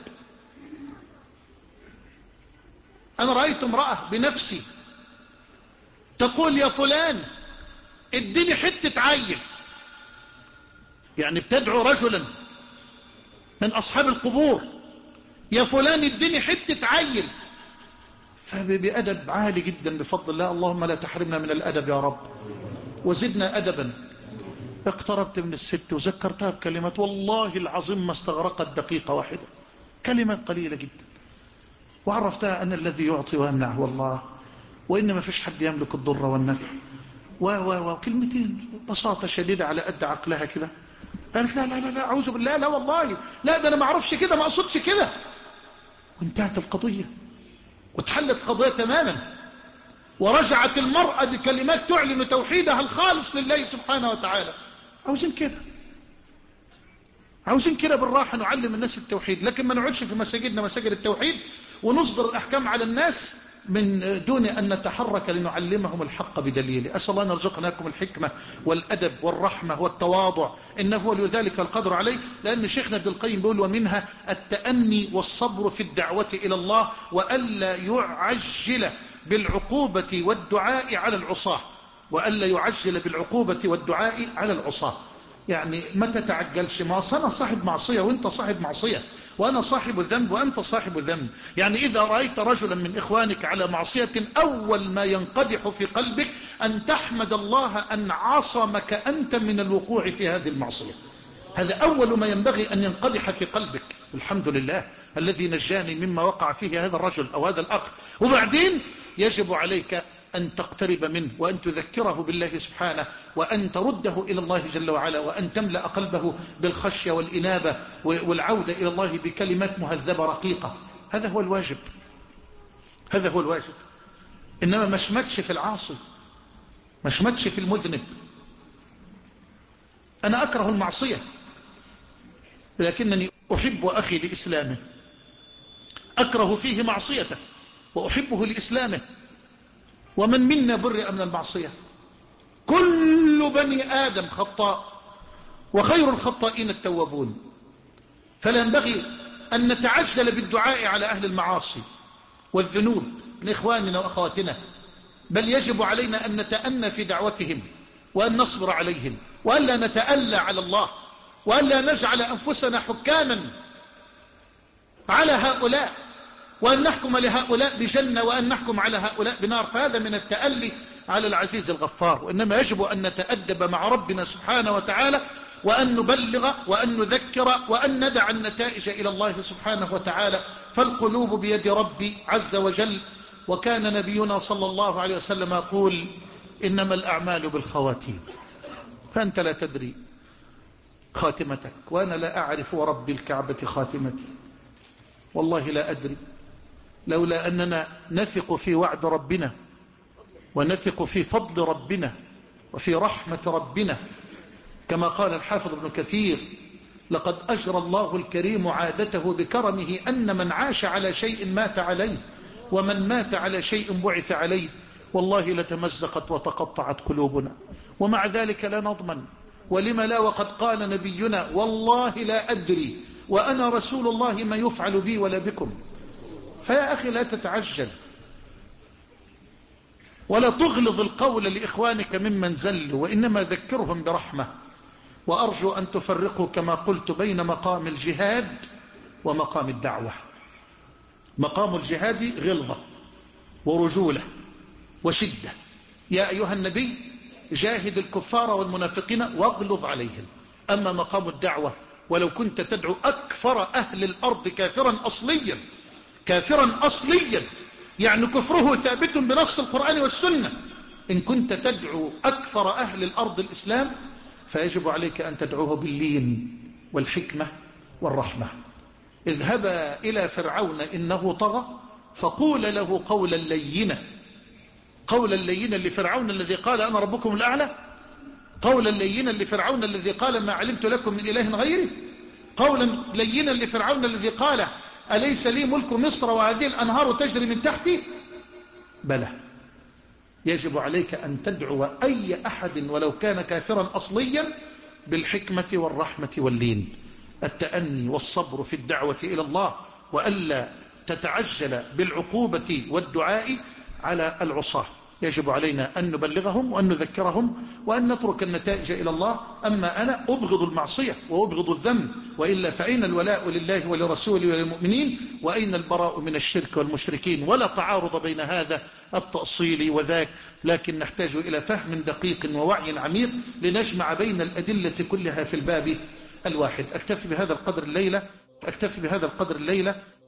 أنا رأيت امرأة بنفسي تقول يا فلان اديني حتة عيل، يعني بتدعو رجلا من أصحاب القبور، يا فلان اديني حتة عيل. فبأدب عالي جدا بفضل الله. اللهم لا تحرمنا من الأدب يا رب، وزدنا أدبا. اقتربت من الست وذكرتها بكلمات والله العظيم ما استغرقت دقيقة واحدة، كلمات قليلة جدا، وعرفتها أن الذي يعطي ويمنع هو الله، وإن ما فيش حد يملك الضر والنفع، و و وكلمتين ببساطة شديدة على قد عقلها كده. قالت لا لا لا لا أعوذ بالله، لا والله لا، ده أنا ما أعرفش كده، ما أقصدش كده. وانتهت القضية وتحلت القضية تماما، ورجعت المرأة بكلمات تعلن توحيدها الخالص لله سبحانه وتعالى. عاوزين كده، عاوزين كده بالراحة نعلم الناس التوحيد، لكن ما نقعدش في مساجدنا مساجد التوحيد ونصدر الأحكام على الناس من دون أن نتحرك لنعلمهم الحق بدليله. أسأل الله أن يرزقناكم الحكمة والأدب والرحمة والتواضع، إنه ولي ذلك القدر عليه. لأن شيخنا ابن القيم بيقول ومنها التأني والصبر في الدعوة إلى الله، وألا يعجل بالعقوبة والدعاء على العصاة، وألا يعجل بالعقوبة والدعاء على العصاة. يعني ما تتعجلش، ما أنا صاحب معصية وانت صاحب معصية، وأنا صاحب الذنب وأنت صاحب الذنب. يعني إذا رأيت رجلا من إخوانك على معصية، أول ما ينقدح في قلبك أن تحمد الله أن عصمك أنت من الوقوع في هذه المعصية. هذا أول ما ينبغي أن ينقدح في قلبك. الحمد لله الذي نجاني مما وقع فيه هذا الرجل أو هذا الأخ. وبعدين يجب عليك أن تقترب منه وأن تذكره بالله سبحانه، وأن ترده إلى الله جل وعلا، وأن تملأ قلبه بالخشية والإنابة والعودة إلى الله بكلمات مهذبة رقيقة. هذا هو الواجب، هذا هو الواجب. إنما مشمتش في العاصي، مشمتش في المذنب. أنا أكره المعصية لكنني أحب أخي لإسلامه، أكره فيه معصيته وأحبه لإسلامه. ومن منا برئ من المعصية؟ كل بني آدم خطاء وخير الخطائين التوابون. فلا ينبغي أن نتعجل بالدعاء على أهل المعاصي والذنوب من إخواننا وأخواتنا، بل يجب علينا أن نتأنى في دعوتهم وأن نصبر عليهم، وأن لا نتألى على الله، وأن لا نجعل أنفسنا حكاما على هؤلاء، وأن نحكم لهؤلاء بجنة وأن نحكم على هؤلاء بنار. فهذا من التألي على العزيز الغفار. وإنما يجب أن نتأدب مع ربنا سبحانه وتعالى، وأن نبلغ وأن نذكر وأن ندع النتائج إلى الله سبحانه وتعالى. فالقلوب بيد ربي عز وجل. وكان نبينا صلى الله عليه وسلم يقول: إنما الأعمال بالخواتيم. فأنت لا تدري خاتمتك، وأنا لا أعرف ورب الكعبة خاتمتي، والله لا أدري، لولا أننا نثق في وعد ربنا ونثق في فضل ربنا وفي رحمة ربنا. كما قال الحافظ ابن كثير: لقد أجرى الله الكريم عادته بكرمه أن من عاش على شيء مات عليه، ومن مات على شيء بعث عليه. والله لتمزقت وتقطعت قلوبنا، ومع ذلك لا نضمن. ولم لا؟ وقد قال نبينا: والله لا أدري وأنا رسول الله ما يفعل بي ولا بكم. فيا أخي لا تتعجل، ولا تغلظ القول لإخوانك ممن زلوا، وإنما ذكرهم برحمة. وأرجو أن تفرقوا كما قلت بين مقام الجهاد ومقام الدعوة. مقام الجهاد غلظة ورجولة وشدة. يا أيها النبي جاهد الكفار والمنافقين واغلظ عليهم. أما مقام الدعوة، ولو كنت تدعو أكفر أهل الأرض كافرا أصليا، كافرا أصليا يعني كفره ثابت بنص القرآن والسنة، إن كنت تدعو أكفر أهل الأرض الإسلام، فيجب عليك أن تدعوه باللين والحكمة والرحمة. اذهبا إلى فرعون إنه طغى فقول له قولا لينا. قولا لينا لفرعون الذي قال أنا ربكم الأعلى، قولا لينا لفرعون الذي قال ما علمت لكم من إله غيري، قولا لينا لفرعون الذي قال أليس لي ملك مصر وهذه الأنهار تجري من تحتي. بلى، يجب عليك أن تدعو أي أحد ولو كان كافرا أصليا بالحكمة والرحمة واللين، التأني والصبر في الدعوة إلى الله، وألا تتعجل بالعقوبة والدعاء على العصاة. يجب علينا أن نبلغهم وأن نذكرهم وأن نترك النتائج إلى الله. أما أنا أبغض المعصية وأبغض الذنب، وإلا فأين الولاء لله ولرسوله وللمؤمنين، وأين البراء من الشرك والمشركين؟ ولا تعارض بين هذا التأصيل وذاك، لكن نحتاج إلى فهم دقيق ووعي عميق لنجمع بين الأدلة كلها في الباب الواحد. أكتفي بهذا القدر الليلة أكتفي بهذا القدر الليلة